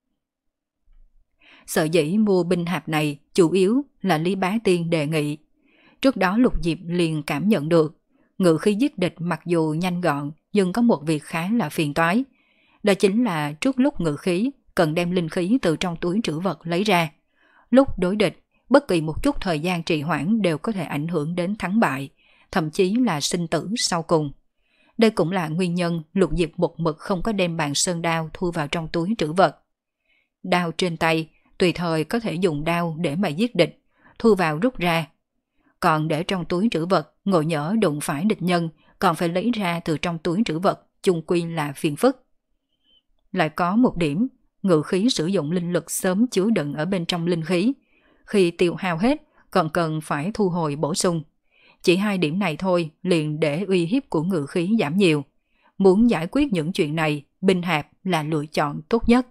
Sở dĩ mua binh hạp này chủ yếu là Lý Bá Tiên đề nghị. Trước đó Lục Diệp liền cảm nhận được, ngự khí giết địch mặc dù nhanh gọn nhưng có một việc khá là phiền toái. Đó chính là trước lúc ngự khí cần đem linh khí từ trong túi trữ vật lấy ra. Lúc đối địch, bất kỳ một chút thời gian trì hoãn đều có thể ảnh hưởng đến thắng bại, thậm chí là sinh tử sau cùng. Đây cũng là nguyên nhân Lục Diệp một mực không có đem bàn sơn đao thu vào trong túi trữ vật. Đao trên tay, tùy thời có thể dùng đao để mà giết địch, thu vào rút ra. Còn để trong túi trữ vật, ngộ nhỡ đụng phải địch nhân, còn phải lấy ra từ trong túi trữ vật, chung quy là phiền phức. Lại có một điểm, ngự khí sử dụng linh lực sớm chứa đựng ở bên trong linh khí. Khi tiêu hao hết, còn cần phải thu hồi bổ sung. Chỉ hai điểm này thôi liền để uy hiếp của ngự khí giảm nhiều. Muốn giải quyết những chuyện này, binh hạp là lựa chọn tốt nhất.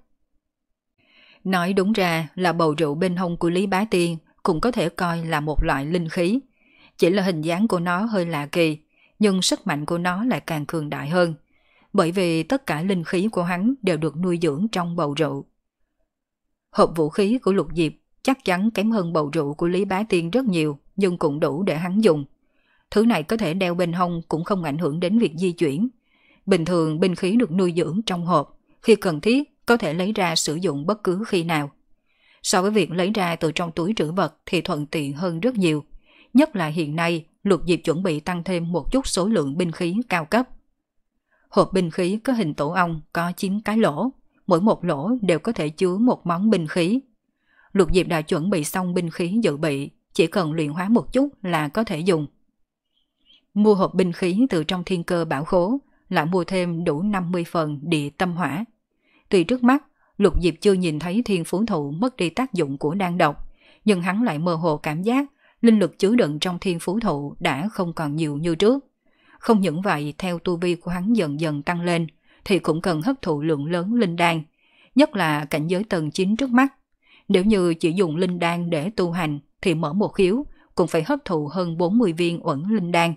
Nói đúng ra là bầu rượu bên hông của Lý Bá Tiên cũng có thể coi là một loại linh khí. Chỉ là hình dáng của nó hơi lạ kỳ, nhưng sức mạnh của nó lại càng cường đại hơn. Bởi vì tất cả linh khí của hắn đều được nuôi dưỡng trong bầu rượu. Hộp vũ khí của Lục Diệp chắc chắn kém hơn bầu rượu của Lý Bá Tiên rất nhiều, nhưng cũng đủ để hắn dùng. Thứ này có thể đeo bên hông cũng không ảnh hưởng đến việc di chuyển. Bình thường binh khí được nuôi dưỡng trong hộp, khi cần thiết có thể lấy ra sử dụng bất cứ khi nào. So với việc lấy ra từ trong túi trữ vật thì thuận tiện hơn rất nhiều. Nhất là hiện nay, Lục Diệp chuẩn bị tăng thêm một chút số lượng binh khí cao cấp. Hộp binh khí có hình tổ ong có chín cái lỗ, mỗi một lỗ đều có thể chứa một món binh khí. Lục Diệp đã chuẩn bị xong binh khí dự bị, chỉ cần luyện hóa một chút là có thể dùng. Mua hộp binh khí từ trong thiên cơ bảo khố, lại mua thêm đủ năm mươi phần địa tâm hỏa. Tuy trước mắt, Lục Diệp chưa nhìn thấy thiên phú thụ mất đi tác dụng của đan độc, nhưng hắn lại mơ hồ cảm giác linh lực chứa đựng trong thiên phú thụ đã không còn nhiều như trước. Không những vậy, theo tu vi của hắn dần dần tăng lên, thì cũng cần hấp thụ lượng lớn linh đan, nhất là cảnh giới tầng chín trước mắt. Nếu như chỉ dùng linh đan để tu hành, thì mở một khiếu cũng phải hấp thụ hơn bốn mươi viên uẩn linh đan.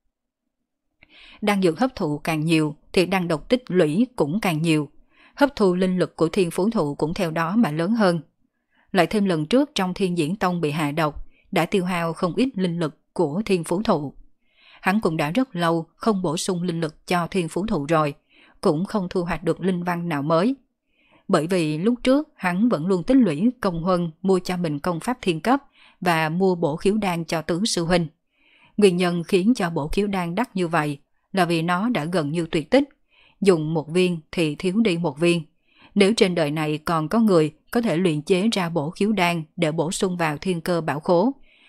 Đan dược hấp thụ càng nhiều, thì đan độc tích lũy cũng càng nhiều. Hấp thu linh lực của thiên phú thụ cũng theo đó mà lớn hơn. Lại thêm lần trước trong Thiên Diễn Tông bị hạ độc, đã tiêu hao không ít linh lực của thiên phú thụ. Hắn cũng đã rất lâu không bổ sung linh lực cho thiên phú thụ rồi, cũng không thu hoạch được linh văn nào mới. Bởi vì lúc trước hắn vẫn luôn tích lũy công huân mua cho mình công pháp thiên cấp và mua bổ khiếu đan cho tứ sư huynh. Nguyên nhân khiến cho bổ khiếu đan đắt như vậy là vì nó đã gần như tuyệt tích. Dùng một viên thì thiếu đi một viên. Nếu trên đời này còn có người có thể luyện chế ra bổ khiếu đan để bổ sung vào thiên cơ bảo khố,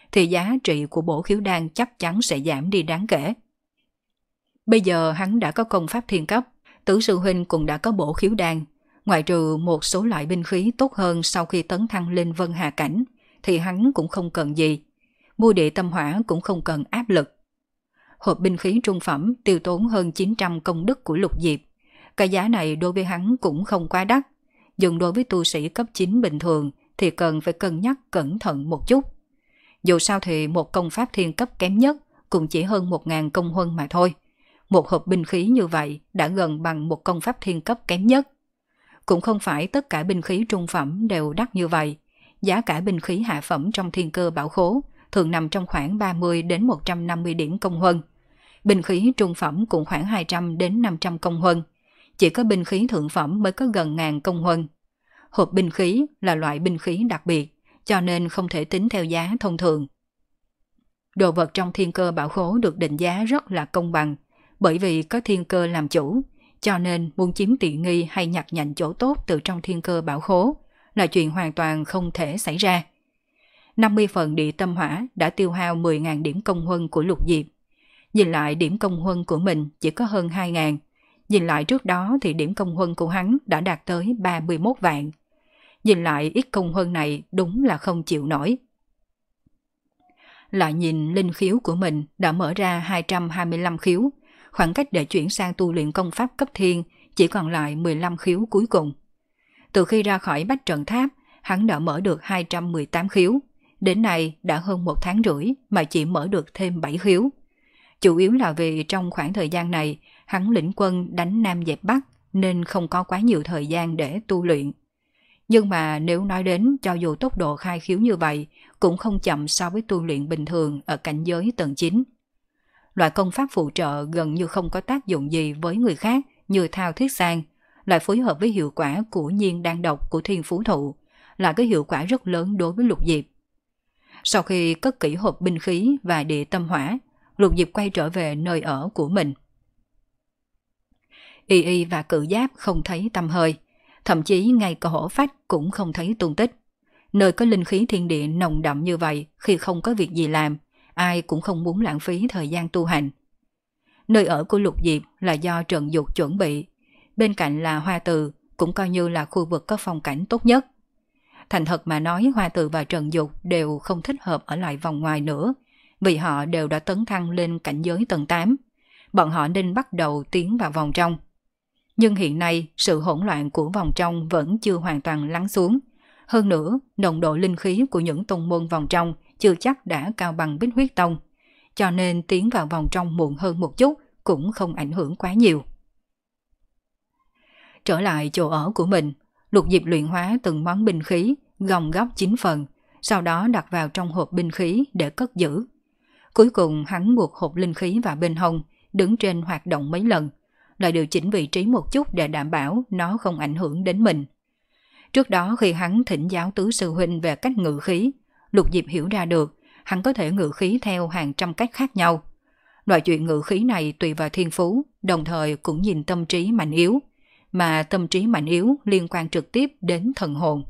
thì giá trị của bổ khiếu đan chắc chắn sẽ giảm đi đáng kể. Bây giờ hắn đã có công pháp thiên cấp, Tứ sư huynh cũng đã có bổ khiếu đan, ngoại trừ một số loại binh khí tốt hơn sau khi tấn thăng lên Vân Hà cảnh, thì hắn cũng không cần gì. Mua địa tâm hỏa cũng không cần áp lực. Hộp binh khí trung phẩm tiêu tốn hơn chín trăm công đức của Lục Diệp. Cái giá này đối với hắn cũng không quá đắt. Dùng đối với tu sĩ cấp chín bình thường thì cần phải cân nhắc cẩn thận một chút. Dù sao thì một công pháp thiên cấp kém nhất cũng chỉ hơn một nghìn công huân mà thôi. Một hộp binh khí như vậy đã gần bằng một công pháp thiên cấp kém nhất. Cũng không phải tất cả binh khí trung phẩm đều đắt như vậy. Giá cả binh khí hạ phẩm trong thiên cơ bảo khố thường nằm trong khoảng ba mươi đến một trăm năm mươi điểm công huân. Binh khí trung phẩm cũng khoảng hai trăm đến năm trăm công huân. Chỉ có binh khí thượng phẩm mới có gần ngàn công huân. Hộp binh khí là loại binh khí đặc biệt, cho nên không thể tính theo giá thông thường. Đồ vật trong thiên cơ bảo khố được định giá rất là công bằng, bởi vì có thiên cơ làm chủ, cho nên muốn chiếm tiện nghi hay nhặt nhạnh chỗ tốt từ trong thiên cơ bảo khố là chuyện hoàn toàn không thể xảy ra. năm mươi phần địa tâm hỏa đã tiêu hao mười nghìn điểm công huân của Lục Diệp. Nhìn lại điểm công huân của mình chỉ có hơn hai nghìn. Nhìn lại trước đó thì điểm công huân của hắn đã đạt tới ba mươi mốt vạn. Nhìn lại ít công huân này đúng là không chịu nổi. Lại nhìn linh khiếu của mình đã mở ra hai trăm hai mươi lăm khiếu, khoảng cách để chuyển sang tu luyện công pháp cấp thiên chỉ còn lại mười lăm khiếu cuối cùng. Từ khi ra khỏi Bách Trận Tháp, hắn đã mở được hai trăm mười tám khiếu, đến nay đã hơn một tháng rưỡi mà chỉ mở được thêm bảy khiếu. Chủ yếu là vì trong khoảng thời gian này, hắn lĩnh quân đánh Nam dẹp Bắc nên không có quá nhiều thời gian để tu luyện. Nhưng mà nếu nói đến cho dù tốc độ khai khiếu như vậy cũng không chậm so với tu luyện bình thường ở cảnh giới tầng chín. Loại công pháp phụ trợ gần như không có tác dụng gì với người khác như Thao Thiết Sang, lại phối hợp với hiệu quả của nhiên đan độc của Thiên Phú Thụ, là cái hiệu quả rất lớn đối với Lục Diệp. Sau khi cất kỹ hộp binh khí và địa tâm hỏa, Lục Diệp quay trở về nơi ở của mình. Y Y và Cự Giáp không thấy tăm hơi, thậm chí ngay cả Hổ Phách cũng không thấy tung tích. Nơi có linh khí thiên địa nồng đậm như vậy, khi không có việc gì làm, ai cũng không muốn lãng phí thời gian tu hành. Nơi ở của Lục Diệp là do Trần Dục chuẩn bị, bên cạnh là Hoa Từ, cũng coi như là khu vực có phong cảnh tốt nhất. Thành thật mà nói, Hoa Từ và Trần Dục đều không thích hợp ở lại vòng ngoài nữa, vì họ đều đã tấn thăng lên cảnh giới tầng tám. Bọn họ nên bắt đầu tiến vào vòng trong. Nhưng hiện nay, sự hỗn loạn của vòng trong vẫn chưa hoàn toàn lắng xuống. Hơn nữa, nồng độ linh khí của những tông môn vòng trong chưa chắc đã cao bằng Bích Huyết Tông, cho nên tiến vào vòng trong muộn hơn một chút cũng không ảnh hưởng quá nhiều. Trở lại chỗ ở của mình, Lục Diệp luyện hóa từng món binh khí, gom góp chín phần, sau đó đặt vào trong hộp binh khí để cất giữ. Cuối cùng hắn buộc hộp linh khí vào bên hông, đứng trên hoạt động mấy lần, lại điều chỉnh vị trí một chút để đảm bảo nó không ảnh hưởng đến mình. Trước đó khi hắn thỉnh giáo Tứ sư huynh về cách ngự khí, Lục Diệp hiểu ra được hắn có thể ngự khí theo hàng trăm cách khác nhau. Loại chuyện ngự khí này tùy vào thiên phú, đồng thời cũng nhìn tâm trí mạnh yếu, mà tâm trí mạnh yếu liên quan trực tiếp đến thần hồn.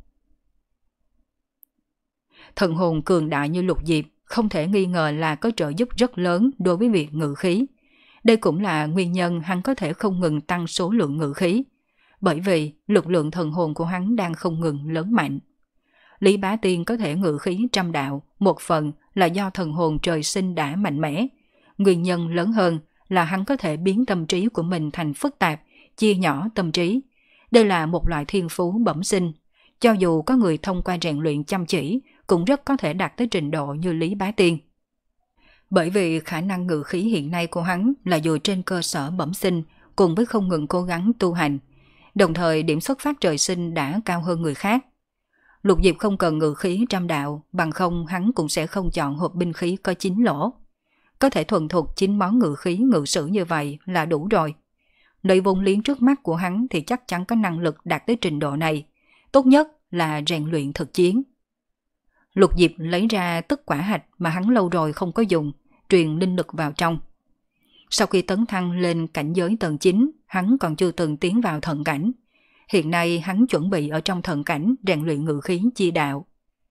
Thần hồn cường đại như Lục Diệp không thể nghi ngờ là có trợ giúp rất lớn đối với việc ngự khí. Đây cũng là nguyên nhân hắn có thể không ngừng tăng số lượng ngự khí, bởi vì lực lượng thần hồn của hắn đang không ngừng lớn mạnh. Lý Bá Tiên có thể ngự khí trăm đạo, một phần là do thần hồn trời sinh đã mạnh mẽ. Nguyên nhân lớn hơn là hắn có thể biến tâm trí của mình thành phức tạp, chia nhỏ tâm trí. Đây là một loại thiên phú bẩm sinh. Cho dù có người thông qua rèn luyện chăm chỉ, cũng rất có thể đạt tới trình độ như Lý Bá Tiên. Bởi vì khả năng ngự khí hiện nay của hắn là dựa trên cơ sở bẩm sinh cùng với không ngừng cố gắng tu hành. Đồng thời điểm xuất phát trời sinh đã cao hơn người khác. Lục Diệp không cần ngự khí trăm đạo, bằng không hắn cũng sẽ không chọn hộp binh khí có chín lỗ. Có thể thuần thục chín món ngự khí ngự sử như vậy là đủ rồi. Nơi vốn liếng trước mắt của hắn thì chắc chắn có năng lực đạt tới trình độ này. Tốt nhất là rèn luyện thực chiến. Lục Diệp lấy ra tức quả hạch mà hắn lâu rồi không có dùng, truyền linh lực vào trong. Sau khi tấn thăng lên cảnh giới tầng chín, hắn còn chưa từng tiến vào thần cảnh. Hiện nay hắn chuẩn bị ở trong thần cảnh rèn luyện ngự khí chi đạo.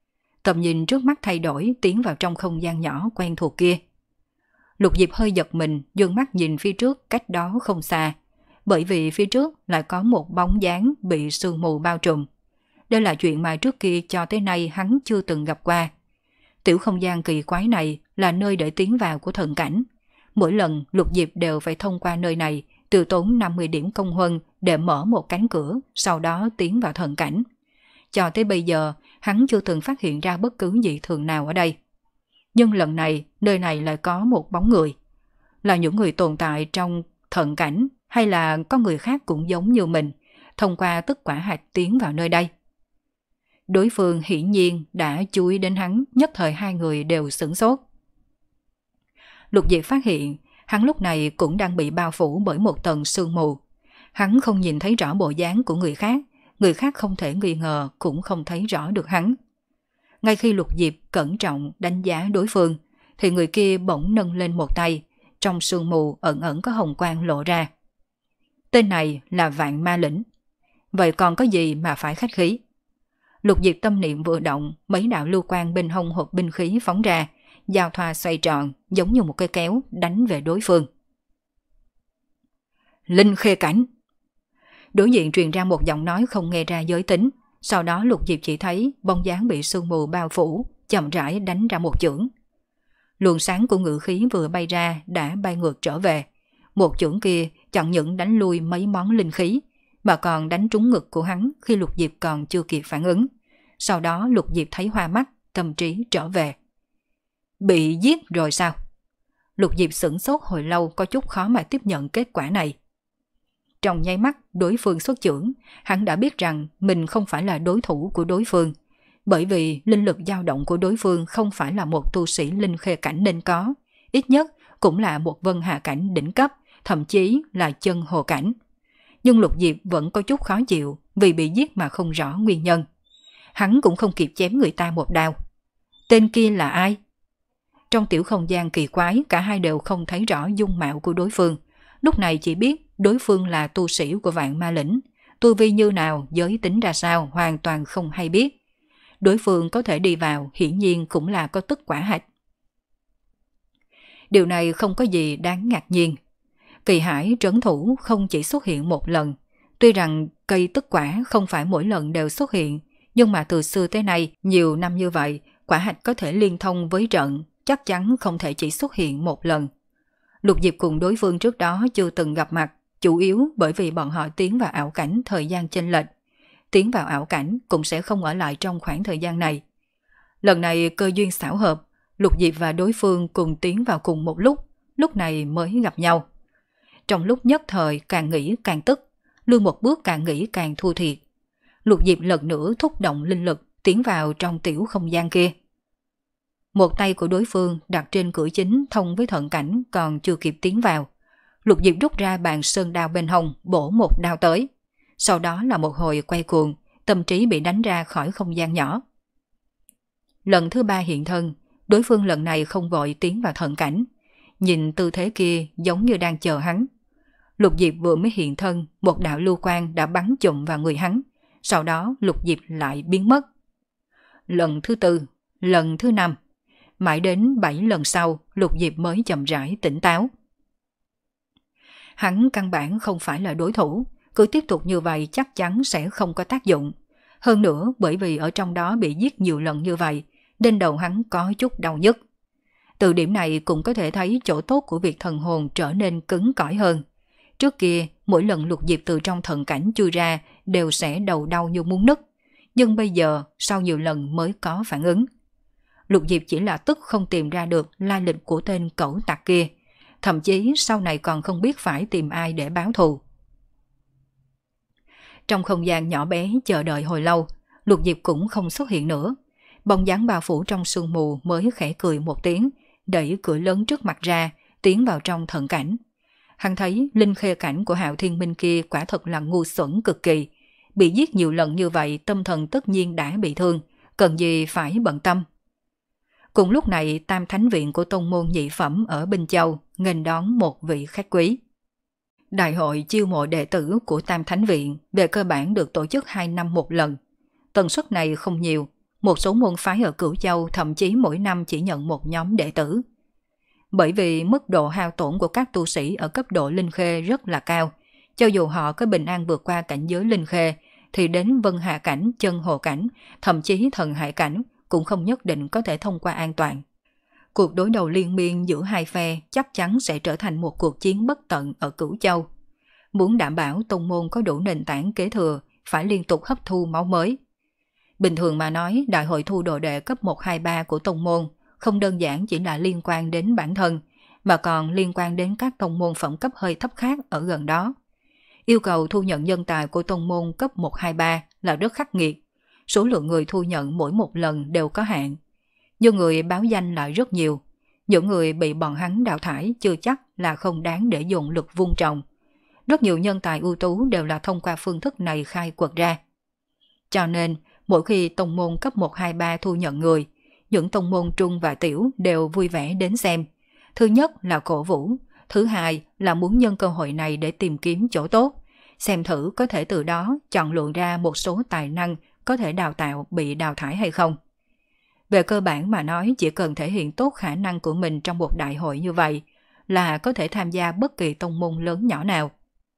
tầm nhìn trước mắt thay đổi, tiến vào trong không gian nhỏ quen thuộc kia. Lục Diệp hơi giật mình, dương mắt nhìn phía trước cách đó không xa, bởi vì phía trước lại có một bóng dáng bị sương mù bao trùm. Đây là chuyện mà trước kia cho tới nay hắn chưa từng gặp qua. Tiểu không gian kỳ quái này là nơi để tiến vào của thần cảnh. Mỗi lần Lục Diệp đều phải thông qua nơi này, tiêu tốn năm mươi điểm công huân để mở một cánh cửa, sau đó tiến vào thần cảnh. Cho tới bây giờ, hắn chưa từng phát hiện ra bất cứ dị thường nào ở đây. Nhưng lần này, nơi này lại có một bóng người. Là những người tồn tại trong thần cảnh, hay là có người khác cũng giống như mình, thông qua tức quả hạch tiến vào nơi đây. Đối phương hiển nhiên đã chú ý đến hắn, nhất thời hai người đều sửng sốt. Lục Diệp phát hiện, hắn lúc này cũng đang bị bao phủ bởi một tầng sương mù. Hắn không nhìn thấy rõ bộ dáng của người khác, người khác không thể nghi ngờ cũng không thấy rõ được hắn. Ngay khi Lục Diệp cẩn trọng đánh giá đối phương, thì người kia bỗng nâng lên một tay, trong sương mù ẩn ẩn có hồng quang lộ ra. Tên này là Vạn Ma Lĩnh. Vậy còn có gì mà phải khách khí? Lục Diệp tâm niệm vừa động, mấy đạo lưu quang bên hông hộp binh khí phóng ra, giao thoa xoay tròn giống như một cây kéo đánh về đối phương. Linh khê cảnh. Đối diện truyền ra một giọng nói không nghe ra giới tính. Sau đó Lục Diệp chỉ thấy bóng dáng bị sương mù bao phủ, chậm rãi đánh ra một chưởng. Luồng sáng của ngự khí vừa bay ra đã bay ngược trở về. Một chưởng kia chẳng những đánh lui mấy món linh khí, mà còn đánh trúng ngực của hắn khi Lục Diệp còn chưa kịp phản ứng. Sau đó Lục Diệp thấy hoa mắt, tâm trí trở về. Bị giết rồi sao? Lục Diệp sửng sốt hồi lâu, có chút khó mà tiếp nhận kết quả này. Trong nháy mắt đối phương xuất chưởng, hắn đã biết rằng mình không phải là đối thủ của đối phương, bởi vì linh lực dao động của đối phương không phải là một tu sĩ linh khê cảnh nên có, ít nhất cũng là một vân hà cảnh đỉnh cấp, thậm chí là chân hồ cảnh. Nhưng Lục Diệp vẫn có chút khó chịu vì bị giết mà không rõ nguyên nhân. Hắn cũng không kịp chém người ta một đao. Tên kia là ai? Trong tiểu không gian kỳ quái, cả hai đều không thấy rõ dung mạo của đối phương. Lúc này chỉ biết đối phương là tu sĩ của Vạn Ma Lĩnh. Tu vi như nào, giới tính ra sao, hoàn toàn không hay biết. Đối phương có thể đi vào, hiển nhiên cũng là có tức quả hạch. Điều này không có gì đáng ngạc nhiên. Kỳ Hải trấn thủ không chỉ xuất hiện một lần. Tuy rằng cây tức quả không phải mỗi lần đều xuất hiện, nhưng mà từ xưa tới nay, nhiều năm như vậy, quả hạch có thể liên thông với trận, chắc chắn không thể chỉ xuất hiện một lần. Lục Diệp cùng đối phương trước đó chưa từng gặp mặt, chủ yếu bởi vì bọn họ tiến vào ảo cảnh thời gian chênh lệch. Tiến vào ảo cảnh cũng sẽ không ở lại trong khoảng thời gian này. Lần này cơ duyên xảo hợp, Lục Diệp và đối phương cùng tiến vào cùng một lúc, lúc này mới gặp nhau. Trong lúc nhất thời càng nghĩ càng tức, lui một bước càng nghĩ càng thua thiệt. Lục Diệp lần nữa thúc động linh lực tiến vào trong tiểu không gian kia. Một tay của đối phương đặt trên cửa chính thông với thận cảnh còn chưa kịp tiến vào. Lục Diệp rút ra bàn sơn đao bên hông, bổ một đao tới. Sau đó là một hồi quay cuồng, tâm trí bị đánh ra khỏi không gian nhỏ. Lần thứ ba hiện thân, đối phương lần này không vội tiến vào thận cảnh. Nhìn tư thế kia giống như đang chờ hắn. Lục Diệp vừa mới hiện thân, một đạo lưu quang đã bắn chụm vào người hắn. Sau đó Lục Diệp lại biến mất. Lần thứ tư, lần thứ năm, mãi đến bảy lần sau, Lục Diệp mới chậm rãi tỉnh táo. Hắn căn bản không phải là đối thủ, cứ tiếp tục như vậy chắc chắn sẽ không có tác dụng. Hơn nữa bởi vì ở trong đó bị giết nhiều lần như vậy, nên đầu hắn có chút đau nhức. Từ điểm này cũng có thể thấy chỗ tốt của việc thần hồn trở nên cứng cỏi hơn. Trước kia, mỗi lần Lục Diệp từ trong thần cảnh chui ra đều sẽ đầu đau như muốn nứt. Nhưng bây giờ, sau nhiều lần mới có phản ứng. Lục Diệp chỉ là tức không tìm ra được lai lịch của tên cẩu tặc kia. Thậm chí sau này còn không biết phải tìm ai để báo thù. Trong không gian nhỏ bé chờ đợi hồi lâu, Lục Diệp cũng không xuất hiện nữa. Bóng dáng bao phủ trong sương mù mới khẽ cười một tiếng, đẩy cửa lớn trước mặt ra, tiến vào trong thần cảnh. Hắn thấy linh khê cảnh của Hạo Thiên Minh kia quả thật là ngu xuẩn cực kỳ. Bị giết nhiều lần như vậy tâm thần tất nhiên đã bị thương, cần gì phải bận tâm. Cùng lúc này Tam Thánh Viện của tông môn nhị phẩm ở Bình Châu nghênh đón một vị khách quý. Đại hội chiêu mộ đệ tử của Tam Thánh Viện về cơ bản được tổ chức hai năm một lần. Tần suất này không nhiều, một số môn phái ở Cửu Châu thậm chí mỗi năm chỉ nhận một nhóm đệ tử. Bởi vì mức độ hao tổn của các tu sĩ ở cấp độ linh khê rất là cao, cho dù họ có bình an vượt qua cảnh giới linh khê, thì đến vân hạ cảnh, chân hồ cảnh, thậm chí thần hải cảnh cũng không nhất định có thể thông qua an toàn. Cuộc đối đầu liên miên giữa hai phe chắc chắn sẽ trở thành một cuộc chiến bất tận ở Cửu Châu. Muốn đảm bảo tông môn có đủ nền tảng kế thừa, phải liên tục hấp thu máu mới. Bình thường mà nói, đại hội thu đồ đệ cấp một hai ba của tông môn không đơn giản chỉ là liên quan đến bản thân, mà còn liên quan đến các tông môn phẩm cấp hơi thấp khác ở gần đó. Yêu cầu thu nhận nhân tài của tông môn cấp một hai ba là rất khắc nghiệt. Số lượng người thu nhận mỗi một lần đều có hạn. Nhưng người báo danh lại rất nhiều. Những người bị bọn hắn đào thải chưa chắc là không đáng để dùng lực vung trồng. Rất nhiều nhân tài ưu tú đều là thông qua phương thức này khai quật ra. Cho nên, mỗi khi tông môn cấp một hai ba thu nhận người, những tông môn trung và tiểu đều vui vẻ đến xem. Thứ nhất là cổ vũ, thứ hai là muốn nhân cơ hội này để tìm kiếm chỗ tốt, xem thử có thể từ đó chọn lựa ra một số tài năng có thể đào tạo bị đào thải hay không. Về cơ bản mà nói, chỉ cần thể hiện tốt khả năng của mình trong một đại hội như vậy là có thể tham gia bất kỳ tông môn lớn nhỏ nào.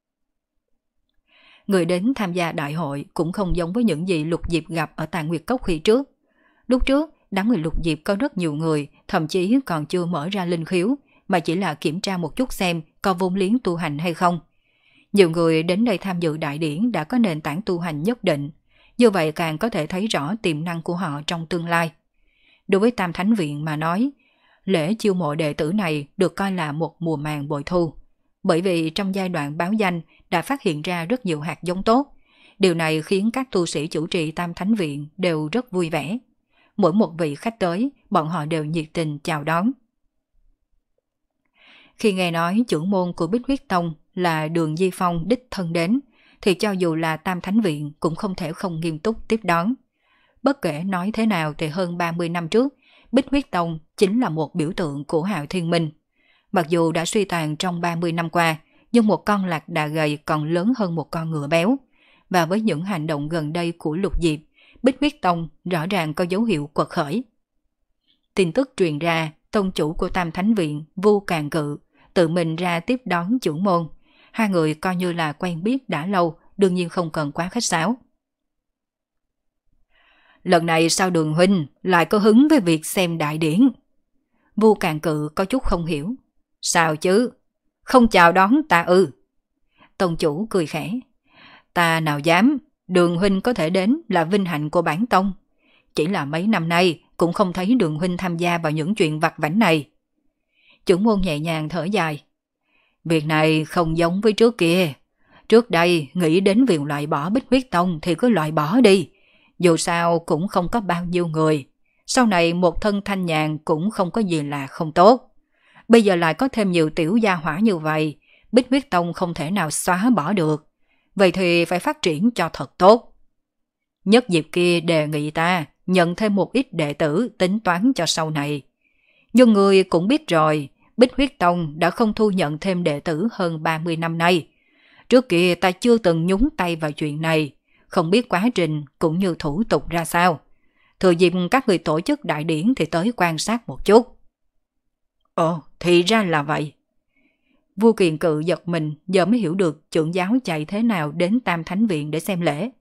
Người đến tham gia đại hội cũng không giống với những gì Lục Diệp gặp ở Tà Nguyệt Cốc khi trước. Lúc trước, đám người Lục Diệp có rất nhiều người, thậm chí còn chưa mở ra linh khiếu, mà chỉ là kiểm tra một chút xem có vốn liếng tu hành hay không. Nhiều người đến đây tham dự đại điển đã có nền tảng tu hành nhất định, như vậy càng có thể thấy rõ tiềm năng của họ trong tương lai. Đối với Tam Thánh Viện mà nói, lễ chiêu mộ đệ tử này được coi là một mùa màng bội thu, bởi vì trong giai đoạn báo danh đã phát hiện ra rất nhiều hạt giống tốt. Điều này khiến các tu sĩ chủ trì Tam Thánh Viện đều rất vui vẻ. Mỗi một vị khách tới, bọn họ đều nhiệt tình chào đón. Khi nghe nói trưởng môn của Bích Huyết Tông là Đường Di Phong đích thân đến, thì cho dù là Tam Thánh Viện cũng không thể không nghiêm túc tiếp đón. Bất kể nói thế nào thì hơn ba mươi năm trước, Bích Huyết Tông chính là một biểu tượng của Hạo Thiên Minh. Mặc dù đã suy tàn trong ba mươi năm qua, nhưng một con lạc đà gầy còn lớn hơn một con ngựa béo. Và với những hành động gần đây của Lục Diệp, Bích Huyết Tông rõ ràng có dấu hiệu quật khởi. Tin tức truyền ra, tông chủ của Tam Thánh Viện, Vu Càn Cự, tự mình ra tiếp đón trưởng môn. Hai người coi như là quen biết đã lâu, đương nhiên không cần quá khách sáo. Lần này sao Đường huynh lại có hứng với việc xem đại điển? Vu Càn Cự có chút không hiểu. Sao chứ? Không chào đón ta ư? Tông chủ cười khẽ. Ta nào dám, Đường huynh có thể đến là vinh hạnh của bản tông. Chỉ là mấy năm nay cũng không thấy Đường huynh tham gia vào những chuyện vặt vãnh này. Trưởng môn nhẹ nhàng thở dài. Việc này không giống với trước kia. Trước đây nghĩ đến việc loại bỏ Bích Huyết Tông thì cứ loại bỏ đi. Dù sao cũng không có bao nhiêu người. Sau này một thân thanh nhàn cũng không có gì là không tốt. Bây giờ lại có thêm nhiều tiểu gia hỏa như vậy, Bích Huyết Tông không thể nào xóa bỏ được. Vậy thì phải phát triển cho thật tốt. Nhất Diệp kia đề nghị ta nhận thêm một ít đệ tử tính toán cho sau này. Nhưng người cũng biết rồi, Bích Huyết Tông đã không thu nhận thêm đệ tử hơn ba mươi năm nay. Trước kia ta chưa từng nhúng tay vào chuyện này, không biết quá trình cũng như thủ tục ra sao. Thừa dịp các người tổ chức đại điển thì tới quan sát một chút. Ồ, thì ra là vậy. Vua Kiền Cự giật mình, giờ mới hiểu được trưởng giáo chạy thế nào đến Tam Thánh Viện để xem lễ.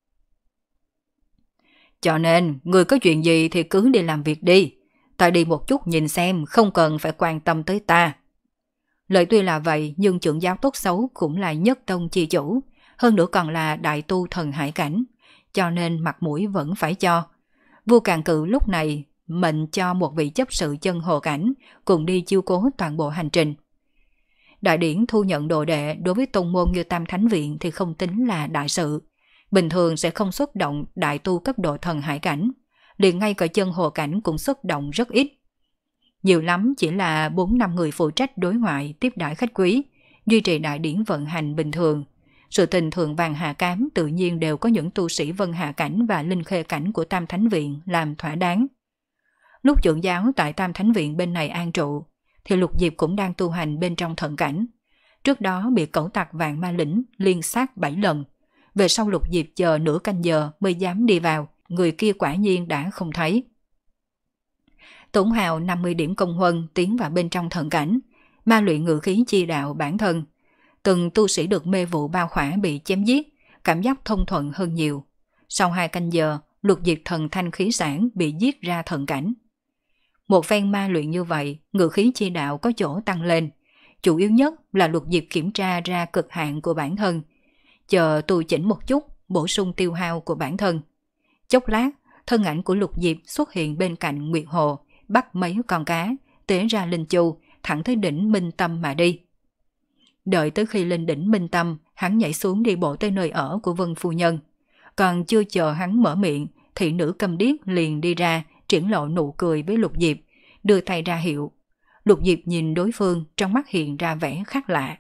Cho nên, người có chuyện gì thì cứ đi làm việc đi. Ta đi một chút nhìn xem, không cần phải quan tâm tới ta. Lời tuy là vậy, nhưng trưởng giáo tốt xấu cũng là nhất tông chi chủ, hơn nữa còn là đại tu thần hải cảnh, cho nên mặt mũi vẫn phải cho. Vua Càn Cự lúc này mệnh cho một vị chấp sự chân hồ cảnh cùng đi chiêu cố toàn bộ hành trình. Đại điển thu nhận đồ đệ đối với tông môn như Tam Thánh Viện thì không tính là đại sự. Bình thường sẽ không xuất động đại tu cấp độ thần hải cảnh, liền ngay cả chân hồ cảnh cũng xuất động rất ít. Nhiều lắm chỉ là bốn năm người phụ trách đối ngoại tiếp đãi khách quý, duy trì đại điển vận hành bình thường. Sự tình thượng vàng hạ cám tự nhiên đều có những tu sĩ vân hạ cảnh và linh khê cảnh của Tam Thánh Viện làm thỏa đáng. Lúc trưởng giáo tại Tam Thánh Viện bên này an trụ, thì Lục Diệp cũng đang tu hành bên trong thần cảnh. Trước đó bị cẩu tặc Vạn Ma Lĩnh liên sát bảy lần. Về sau Lục Diệp chờ nửa canh giờ mới dám đi vào, người kia quả nhiên đã không thấy. Tổn hào năm mươi điểm công huân tiến vào bên trong thần cảnh, ma luyện ngự khí chi đạo bản thân. Từng tu sĩ được mê vụ bao khỏa bị chém giết, cảm giác thông thuận hơn nhiều. Sau hai canh giờ, lục diệp thần thanh khí sản bị giết ra thần cảnh. Một phen ma luyện như vậy, ngự khí chi đạo có chỗ tăng lên. Chủ yếu nhất là lục diệp kiểm tra ra cực hạn của bản thân. Chờ tu chỉnh một chút, bổ sung tiêu hao của bản thân. Chốc lát, thân ảnh của lục diệp xuất hiện bên cạnh Nguyệt Hồ, bắt mấy con cá, tế ra linh chu, thẳng tới đỉnh Minh Tâm mà đi. Đợi tới khi lên đỉnh Minh Tâm, hắn nhảy xuống đi bộ tới nơi ở của Vân Phu Nhân. Còn chưa chờ hắn mở miệng, thị nữ cầm điếc liền đi ra, triển lộ nụ cười với Lục Diệp, đưa tay ra hiệu. Lục Diệp nhìn đối phương, trong mắt hiện ra vẻ khác lạ.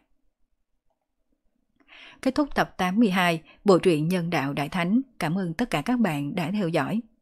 Kết thúc tập tám mươi hai, bộ truyện Nhân đạo Đại Thánh. Cảm ơn tất cả các bạn đã theo dõi.